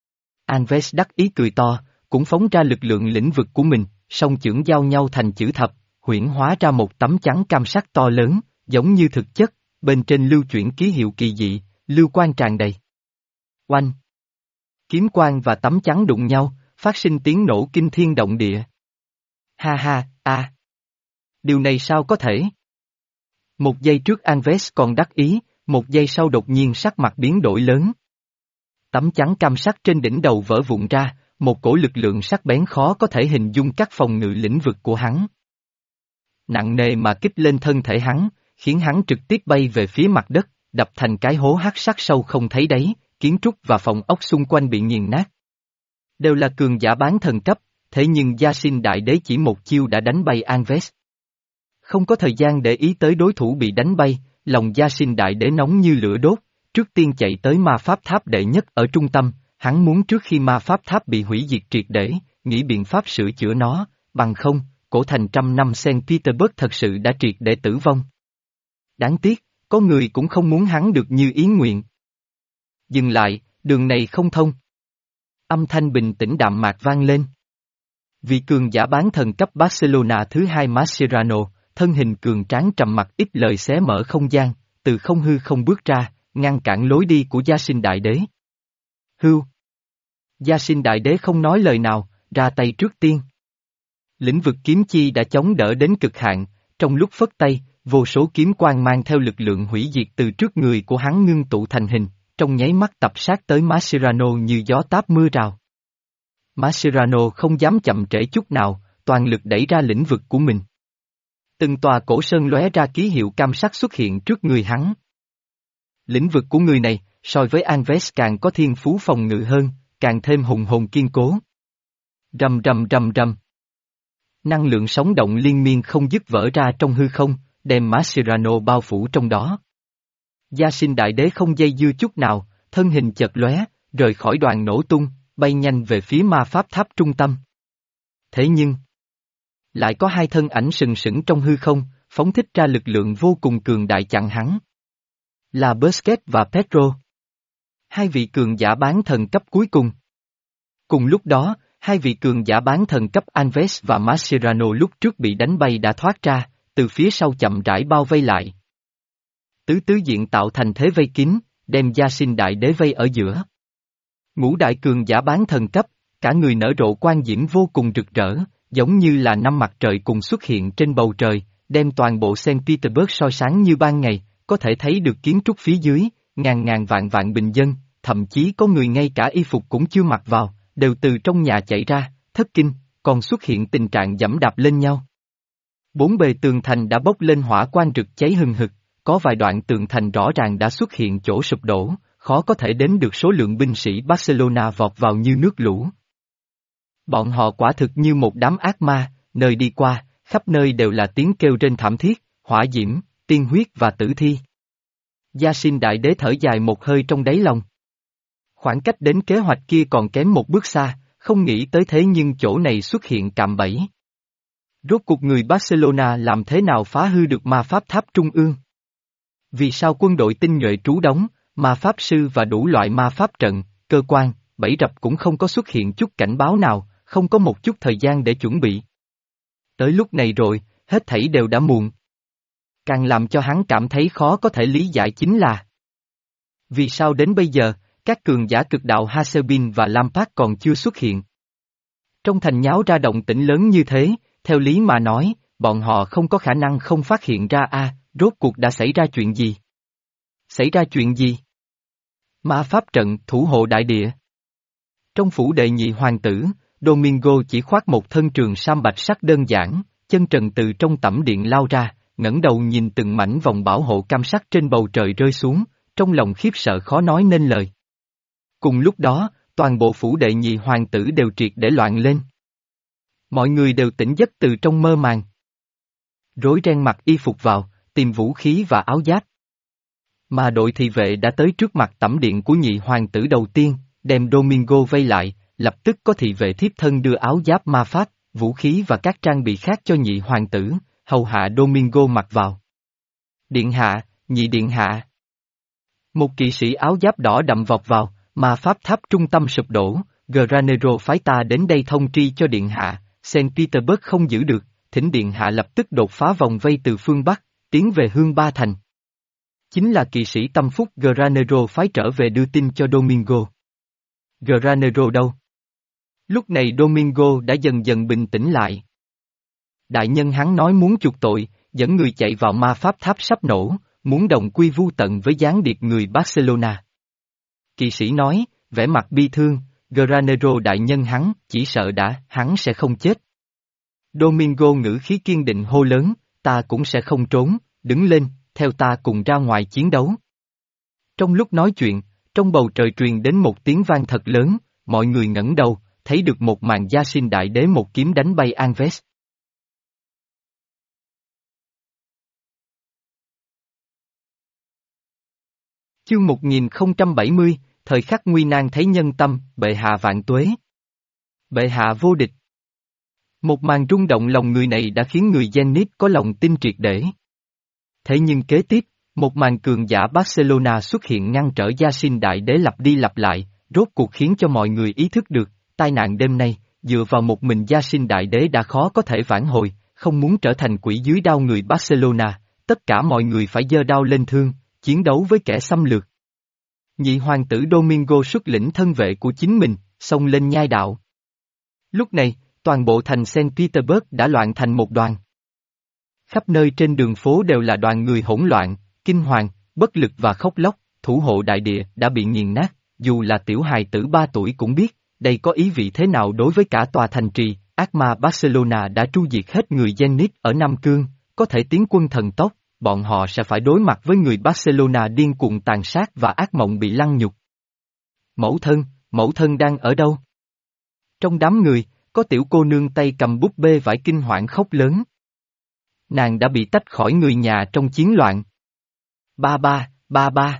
A: Alves đắc ý cười to, cũng phóng ra lực lượng lĩnh vực của mình, song chưởng giao nhau thành chữ thập, huyễn hóa ra một tấm chắn cam sắc to lớn, giống như thực chất, bên trên lưu chuyển ký hiệu kỳ dị, lưu quang tràn đầy. Oanh! Kiếm quang và tấm chắn đụng nhau, phát sinh tiếng nổ kinh thiên động địa. Ha ha, a! Điều này sao có thể? Một giây trước Alves còn đắc ý, một giây sau đột nhiên sắc mặt biến đổi lớn. Tấm chắn cam sắc trên đỉnh đầu vỡ vụn ra, một cổ lực lượng sắc bén khó có thể hình dung cắt phòng ngự lĩnh vực của hắn. Nặng nề mà kích lên thân thể hắn, khiến hắn trực tiếp bay về phía mặt đất, đập thành cái hố hắc sắc sâu không thấy đáy, kiến trúc và phòng ốc xung quanh bị nghiền nát. Đều là cường giả bán thần cấp, thế nhưng Yasin Đại Đế chỉ một chiêu đã đánh bay Anves. Không có thời gian để ý tới đối thủ bị đánh bay, lòng Yasin Đại Đế nóng như lửa đốt, trước tiên chạy tới ma pháp tháp đệ nhất ở trung tâm, hắn muốn trước khi ma pháp tháp bị hủy diệt triệt để, nghĩ biện pháp sửa chữa nó, bằng không, cổ thành trăm năm Saint Petersburg thật sự đã triệt để tử vong. Đáng tiếc, có người cũng không muốn hắn được như ý nguyện. Dừng lại, đường này không thông. Âm thanh bình tĩnh đạm mạc vang lên. Vị cường giả bán thần cấp Barcelona thứ hai Mascherano, thân hình cường tráng trầm mặc ít lời xé mở không gian, từ không hư không bước ra, ngăn cản lối đi của Yasin Đại Đế. Hưu. Yasin Đại Đế không nói lời nào, ra tay trước tiên. Lĩnh vực kiếm chi đã chống đỡ đến cực hạn, trong lúc phất tay, vô số kiếm quang mang theo lực lượng hủy diệt từ trước người của hắn ngưng tụ thành hình, trong nháy mắt tập sát tới Mascherano như gió táp mưa rào. Mascherano không dám chậm trễ chút nào, toàn lực đẩy ra lĩnh vực của mình. Từng tòa cổ sơn lóe ra ký hiệu cam sắc xuất hiện trước người hắn. Lĩnh vực của người này, so với Anves càng có thiên phú phòng ngự hơn, càng thêm hùng hồn kiên cố. Rầm rầm rầm rầm. Năng lượng sống động liên miên không dứt vỡ ra trong hư không, đem Mascherano bao phủ trong đó. Yasin Đại Đế không dây dưa chút nào, thân hình chợt lóe, rời khỏi đoàn nổ tung, bay nhanh về phía ma pháp tháp trung tâm. Thế nhưng, lại có hai thân ảnh sừng sững trong hư không, phóng thích ra lực lượng vô cùng cường đại chặn hắn. Là Busquets và Pedro. Hai vị cường giả bán thần cấp cuối cùng. Cùng lúc đó, hai vị cường giả bán thần cấp Anves và Mascherano lúc trước bị đánh bay đã thoát ra, từ phía sau chậm rãi bao vây lại. Tứ tứ diện tạo thành thế vây kín, đem Yasin Đại Đế vây ở giữa. Ngũ đại cường giả bán thần cấp, cả người nở rộ quang diễm vô cùng rực rỡ, giống như là năm mặt trời cùng xuất hiện trên bầu trời, đem toàn bộ Saint Petersburg soi sáng như ban ngày, có thể thấy được kiến trúc phía dưới, ngàn ngàn vạn vạn bình dân, thậm chí có người ngay cả y phục cũng chưa mặc vào, đều từ trong nhà chạy ra, thất kinh, còn xuất hiện tình trạng giẫm đạp lên nhau. Bốn bề tường thành đã bốc lên hỏa quang rực cháy hừng hực, có vài đoạn tường thành rõ ràng đã xuất hiện chỗ sụp đổ, khó có thể đếm được số lượng binh sĩ Barcelona vọt vào như nước lũ. Bọn họ quả thực như một đám ác ma, nơi đi qua, khắp nơi đều là tiếng kêu rên thảm thiết, hỏa diễm, tiên huyết và tử thi. Yasin Đại Đế thở dài một hơi trong đáy lòng. Khoảng cách đến kế hoạch kia còn kém một bước xa, không nghĩ tới thế nhưng chỗ này xuất hiện cạm bẫy. Rốt cuộc người Barcelona làm thế nào phá hư được ma pháp tháp trung ương? Vì sao quân đội tinh nhuệ trú đóng, ma pháp sư và đủ loại ma pháp trận, cơ quan, bẫy rập cũng không có xuất hiện chút cảnh báo nào, không có một chút thời gian để chuẩn bị. Tới lúc này rồi, hết thảy đều đã muộn. Càng làm cho hắn cảm thấy khó có thể lý giải chính là vì sao đến bây giờ, các cường giả cực đạo Hasselbin và Lampard còn chưa xuất hiện. Trong thành nháo ra động tĩnh lớn như thế, theo lý mà nói, bọn họ không có khả năng không phát hiện ra a, rốt cuộc đã xảy ra chuyện gì? Xảy ra chuyện gì? Ma pháp trận thủ hộ đại địa. Trong phủ đệ nhị hoàng tử, Domingo chỉ khoác một thân trường sam bạch sắc đơn giản, chân trần từ trong tẩm điện lao ra, ngẩng đầu nhìn từng mảnh vòng bảo hộ cam sắc trên bầu trời rơi xuống, trong lòng khiếp sợ khó nói nên lời. Cùng lúc đó, toàn bộ phủ đệ nhị hoàng tử đều triệt để loạn lên. Mọi người đều tỉnh giấc từ trong mơ màng. Rối ren mặc y phục vào, tìm vũ khí và áo giáp. Mà đội thị vệ đã tới trước mặt tẩm điện của nhị hoàng tử đầu tiên, đem Domingo vây lại, lập tức có thị vệ thiếp thân đưa áo giáp ma pháp, vũ khí và các trang bị khác cho nhị hoàng tử, hầu hạ Domingo mặc vào. Điện hạ, nhị điện hạ. Một kỵ sĩ áo giáp đỏ đậm vọt vào, ma pháp tháp trung tâm sụp đổ, Granero phái ta đến đây thông tri cho điện hạ, Saint Petersburg không giữ được, thỉnh điện hạ lập tức đột phá vòng vây từ phương Bắc, tiến về Hương Ba Thành. Chính là kỵ sĩ tâm phúc Granero phái trở về đưa tin cho Domingo. Granero đâu? Lúc này Domingo đã dần dần bình tĩnh lại. Đại nhân hắn nói muốn chuộc tội, dẫn người chạy vào ma pháp tháp sắp nổ, muốn đồng quy vu tận với gián điệp người Barcelona. Kỵ sĩ nói, vẻ mặt bi thương, Granero đại nhân hắn, chỉ sợ đã, hắn sẽ không chết. Domingo ngữ khí kiên định hô lớn, ta cũng sẽ không trốn, đứng lên, theo ta cùng ra ngoài chiến đấu. Trong lúc nói chuyện, trong bầu trời truyền đến một tiếng vang thật lớn, mọi người ngẩng đầu, thấy được một màn gia sinh đại đế một kiếm đánh bay Anves. Chương một nghìn không trăm bảy mươi, thời khắc nguy nan thấy nhân tâm, bệ hạ vạn tuế. Bệ hạ vô địch. Một màn rung động lòng người này đã khiến người Zenit có lòng tin triệt để. Thế nhưng kế tiếp, một màn cường giả Barcelona xuất hiện ngăn trở gia sinh đại đế lặp đi lặp lại, rốt cuộc khiến cho mọi người ý thức được, tai nạn đêm nay, dựa vào một mình gia sinh đại đế đã khó có thể vãn hồi, không muốn trở thành quỷ dưới đao người Barcelona, tất cả mọi người phải giơ đao lên thương, chiến đấu với kẻ xâm lược. Nhị hoàng tử Domingo xuất lĩnh thân vệ của chính mình, xông lên nhai đạo. Lúc này, toàn bộ thành Saint Petersburg đã loạn thành một đoàn. Khắp nơi trên đường phố đều là đoàn người hỗn loạn, kinh hoàng, bất lực và khóc lóc, thủ hộ đại địa đã bị nghiền nát, dù là tiểu hài tử ba tuổi cũng biết, đây có ý vị thế nào đối với cả tòa thành trì, ác ma Barcelona đã tru diệt hết người Zenit ở Nam Cương, có thể tiến quân thần tốc, bọn họ sẽ phải đối mặt với người Barcelona điên cuồng tàn sát và ác mộng bị lăng nhục. Mẫu thân, mẫu thân đang ở đâu? Trong đám người, có tiểu cô nương tay cầm búp bê vải kinh hoảng khóc lớn. Nàng đã bị tách khỏi người nhà trong chiến loạn. Ba ba, ba ba.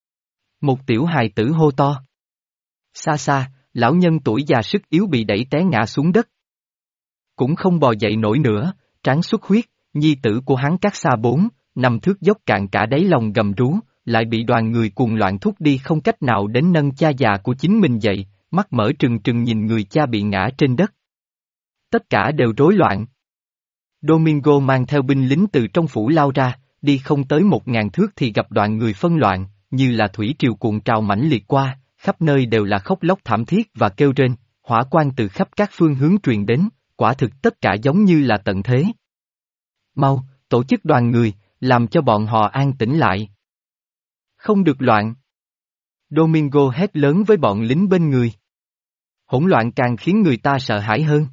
A: Một tiểu hài tử hô to. Xa xa, lão nhân tuổi già sức yếu bị đẩy té ngã xuống đất. Cũng không bò dậy nổi nữa, trán xuất huyết, nhi tử của hắn cắt xa bốn, nằm thước dốc cạn cả đáy lòng gầm rú, lại bị đoàn người cuồng loạn thúc đi không cách nào đến nâng cha già của chính mình dậy, mắt mở trừng trừng nhìn người cha bị ngã trên đất. Tất cả đều rối loạn. Domingo mang theo binh lính từ trong phủ lao ra, đi không tới một ngàn thước thì gặp đoàn người phân loạn, như là thủy triều cuộn trào mãnh liệt qua, khắp nơi đều là khóc lóc thảm thiết và kêu rên, hỏa quang từ khắp các phương hướng truyền đến, quả thực tất cả giống như là tận thế. Mau, tổ chức đoàn người, làm cho bọn họ an tĩnh lại. Không được loạn. Domingo hét lớn với bọn lính bên người. Hỗn loạn càng khiến người ta sợ hãi hơn.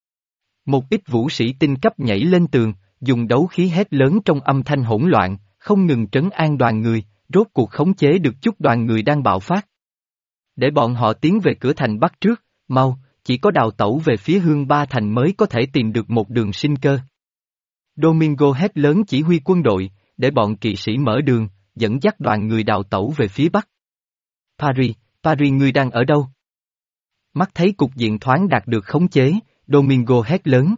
A: Một ít vũ sĩ tinh cấp nhảy lên tường, dùng đấu khí hét lớn trong âm thanh hỗn loạn, không ngừng trấn an đoàn người, rốt cuộc khống chế được chút đoàn người đang bạo phát. Để bọn họ tiến về cửa thành Bắc trước, mau, chỉ có đào tẩu về phía Hương Ba Thành mới có thể tìm được một đường sinh cơ. Domingo hét lớn chỉ huy quân đội, để bọn kỵ sĩ mở đường, dẫn dắt đoàn người đào tẩu về phía Bắc. Paris, Paris ngươi đang ở đâu? Mắt thấy cục diện thoáng đạt được khống chế, Domingo hét lớn.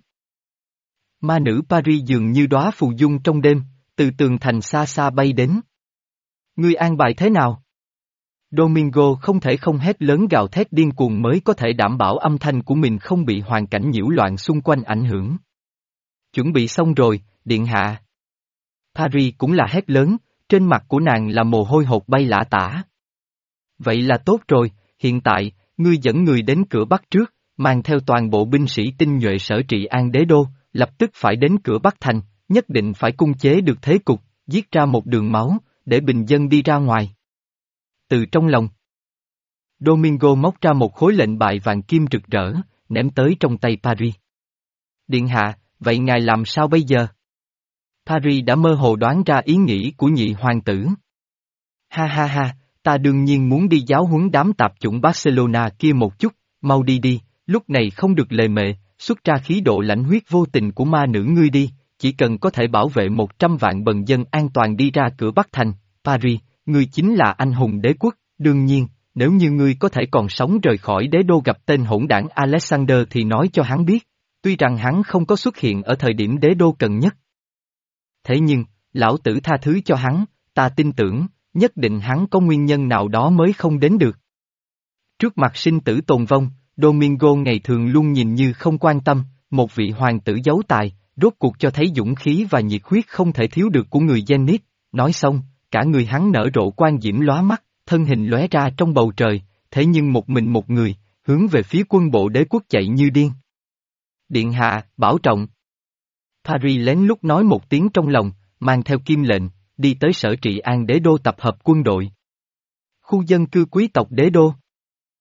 A: Ma nữ Paris dường như đóa phù dung trong đêm, từ tường thành xa xa bay đến. Ngươi an bài thế nào? Domingo không thể không hét lớn gào thét điên cuồng mới có thể đảm bảo âm thanh của mình không bị hoàn cảnh nhiễu loạn xung quanh ảnh hưởng. Chuẩn bị xong rồi, điện hạ. Paris cũng là hét lớn, trên mặt của nàng là mồ hôi hột bay lả tả. Vậy là tốt rồi, hiện tại, ngươi dẫn người đến cửa Bắc trước, mang theo toàn bộ binh sĩ tinh nhuệ sở trị an đế đô, lập tức phải đến cửa Bắc thành, nhất định phải cung chế được thế cục, giết ra một đường máu, để bình dân đi ra ngoài. Từ trong lòng, Domingo móc ra một khối lệnh bài vàng kim rực rỡ, ném tới trong tay Paris. Điện hạ, vậy ngài làm sao bây giờ? Paris đã mơ hồ đoán ra ý nghĩ của nhị hoàng tử. Ha ha ha, ta đương nhiên muốn đi giáo huấn đám tạp chủng Barcelona kia một chút, mau đi đi, lúc này không được lề mề, xuất ra khí độ lãnh huyết vô tình của ma nữ ngươi đi, chỉ cần có thể bảo vệ một trăm vạn bần dân an toàn đi ra cửa Bắc thành, Paris, ngươi chính là anh hùng đế quốc, đương nhiên, nếu như ngươi có thể còn sống rời khỏi đế đô gặp tên hỗn đảng Alexander thì nói cho hắn biết, tuy rằng hắn không có xuất hiện ở thời điểm đế đô cần nhất. Thế nhưng, lão tử tha thứ cho hắn, ta tin tưởng, nhất định hắn có nguyên nhân nào đó mới không đến được. Trước mặt sinh tử tồn vong, Domingo ngày thường luôn nhìn như không quan tâm, một vị hoàng tử giấu tài, rốt cuộc cho thấy dũng khí và nhiệt huyết không thể thiếu được của người Zenit, nói xong, cả người hắn nở rộ quang diễm lóa mắt, thân hình lóe ra trong bầu trời, thế nhưng một mình một người, hướng về phía quân bộ đế quốc chạy như điên. Điện hạ, bảo trọng. Paris lén lút nói một tiếng trong lòng, mang theo kim lệnh, đi tới sở trị an đế đô tập hợp quân đội. Khu dân cư quý tộc đế đô.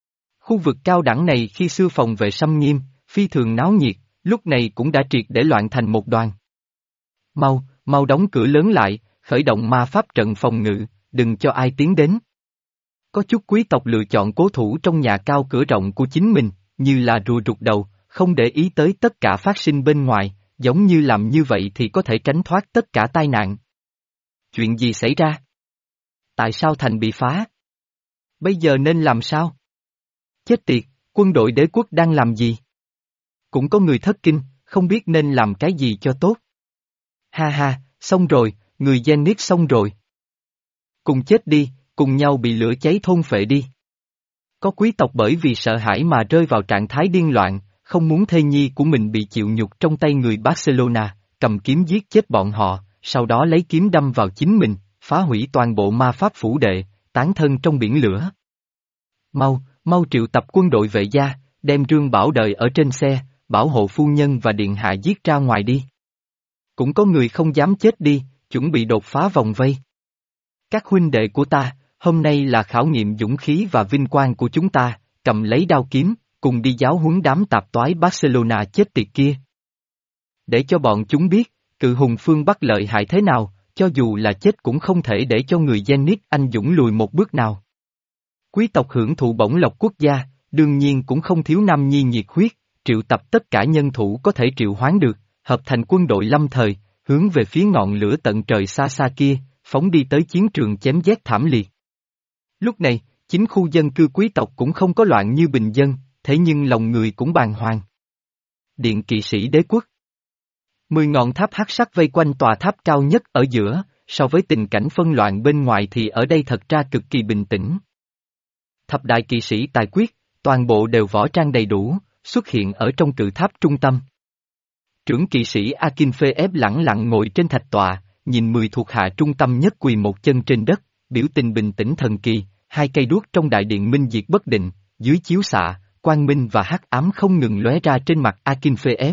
A: Khu vực cao đẳng này khi xưa phòng vệ xâm nghiêm, phi thường náo nhiệt, lúc này cũng đã triệt để loạn thành một đoàn. Mau, mau đóng cửa lớn lại, khởi động ma pháp trận phòng ngự, đừng cho ai tiến đến. Có chút quý tộc lựa chọn cố thủ trong nhà cao cửa rộng của chính mình, như là rùa rụt đầu, không để ý tới tất cả phát sinh bên ngoài, giống như làm như vậy thì có thể tránh thoát tất cả tai nạn. Chuyện gì xảy ra? Tại sao thành bị phá? Bây giờ nên làm sao? Chết tiệt, quân đội đế quốc đang làm gì? Cũng có người thất kinh, không biết nên làm cái gì cho tốt. Ha ha, xong rồi, người Zenith xong rồi. Cùng chết đi, cùng nhau bị lửa cháy thôn phệ đi. Có quý tộc bởi vì sợ hãi mà rơi vào trạng thái điên loạn, không muốn thê nhi của mình bị chịu nhục trong tay người Barcelona, cầm kiếm giết chết bọn họ, sau đó lấy kiếm đâm vào chính mình, phá hủy toàn bộ ma pháp phủ đệ, tán thân trong biển lửa. Mau, mau triệu tập quân đội vệ gia, đem Rương Bảo đợi ở trên xe, bảo hộ phu nhân và điện hạ giết ra ngoài đi. Cũng có người không dám chết đi, chuẩn bị đột phá vòng vây. Các huynh đệ của ta, hôm nay là khảo nghiệm dũng khí và vinh quang của chúng ta, cầm lấy đao kiếm, cùng đi giáo huấn đám tạp toái Barcelona chết tiệt kia. Để cho bọn chúng biết, cự hùng phương Bắc lợi hại thế nào, cho dù là chết cũng không thể để cho người Zenith anh dũng lùi một bước nào. Quý tộc hưởng thụ bổng lộc quốc gia, đương nhiên cũng không thiếu nam nhi nhiệt huyết, triệu tập tất cả nhân thủ có thể triệu hoán được, hợp thành quân đội lâm thời, hướng về phía ngọn lửa tận trời xa xa kia, phóng đi tới chiến trường chém giết thảm liệt. Lúc này, chính khu dân cư quý tộc cũng không có loạn như bình dân, thế nhưng lòng người cũng bàng hoàng. Điện kỵ sĩ đế quốc. Mười ngọn tháp hắc sắc vây quanh tòa tháp cao nhất ở giữa, so với tình cảnh phân loạn bên ngoài thì ở đây thật ra cực kỳ bình tĩnh. Thập đại kỵ sĩ tài quyết, toàn bộ đều võ trang đầy đủ, xuất hiện ở trong cự tháp trung tâm. Trưởng kỵ sĩ Akinfeev lẳng lặng ngồi trên thạch tọa, nhìn mười thuộc hạ trung tâm nhất quỳ một chân trên đất, biểu tình bình tĩnh thần kỳ, hai cây đuốc trong đại điện minh diệt bất định, dưới chiếu xạ, quang minh và hắc ám không ngừng lóe ra trên mặt Akinfeev.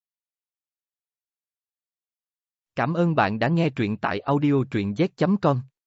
A: Cảm ơn bạn đã nghe truyện tại audio truyện z chấm com.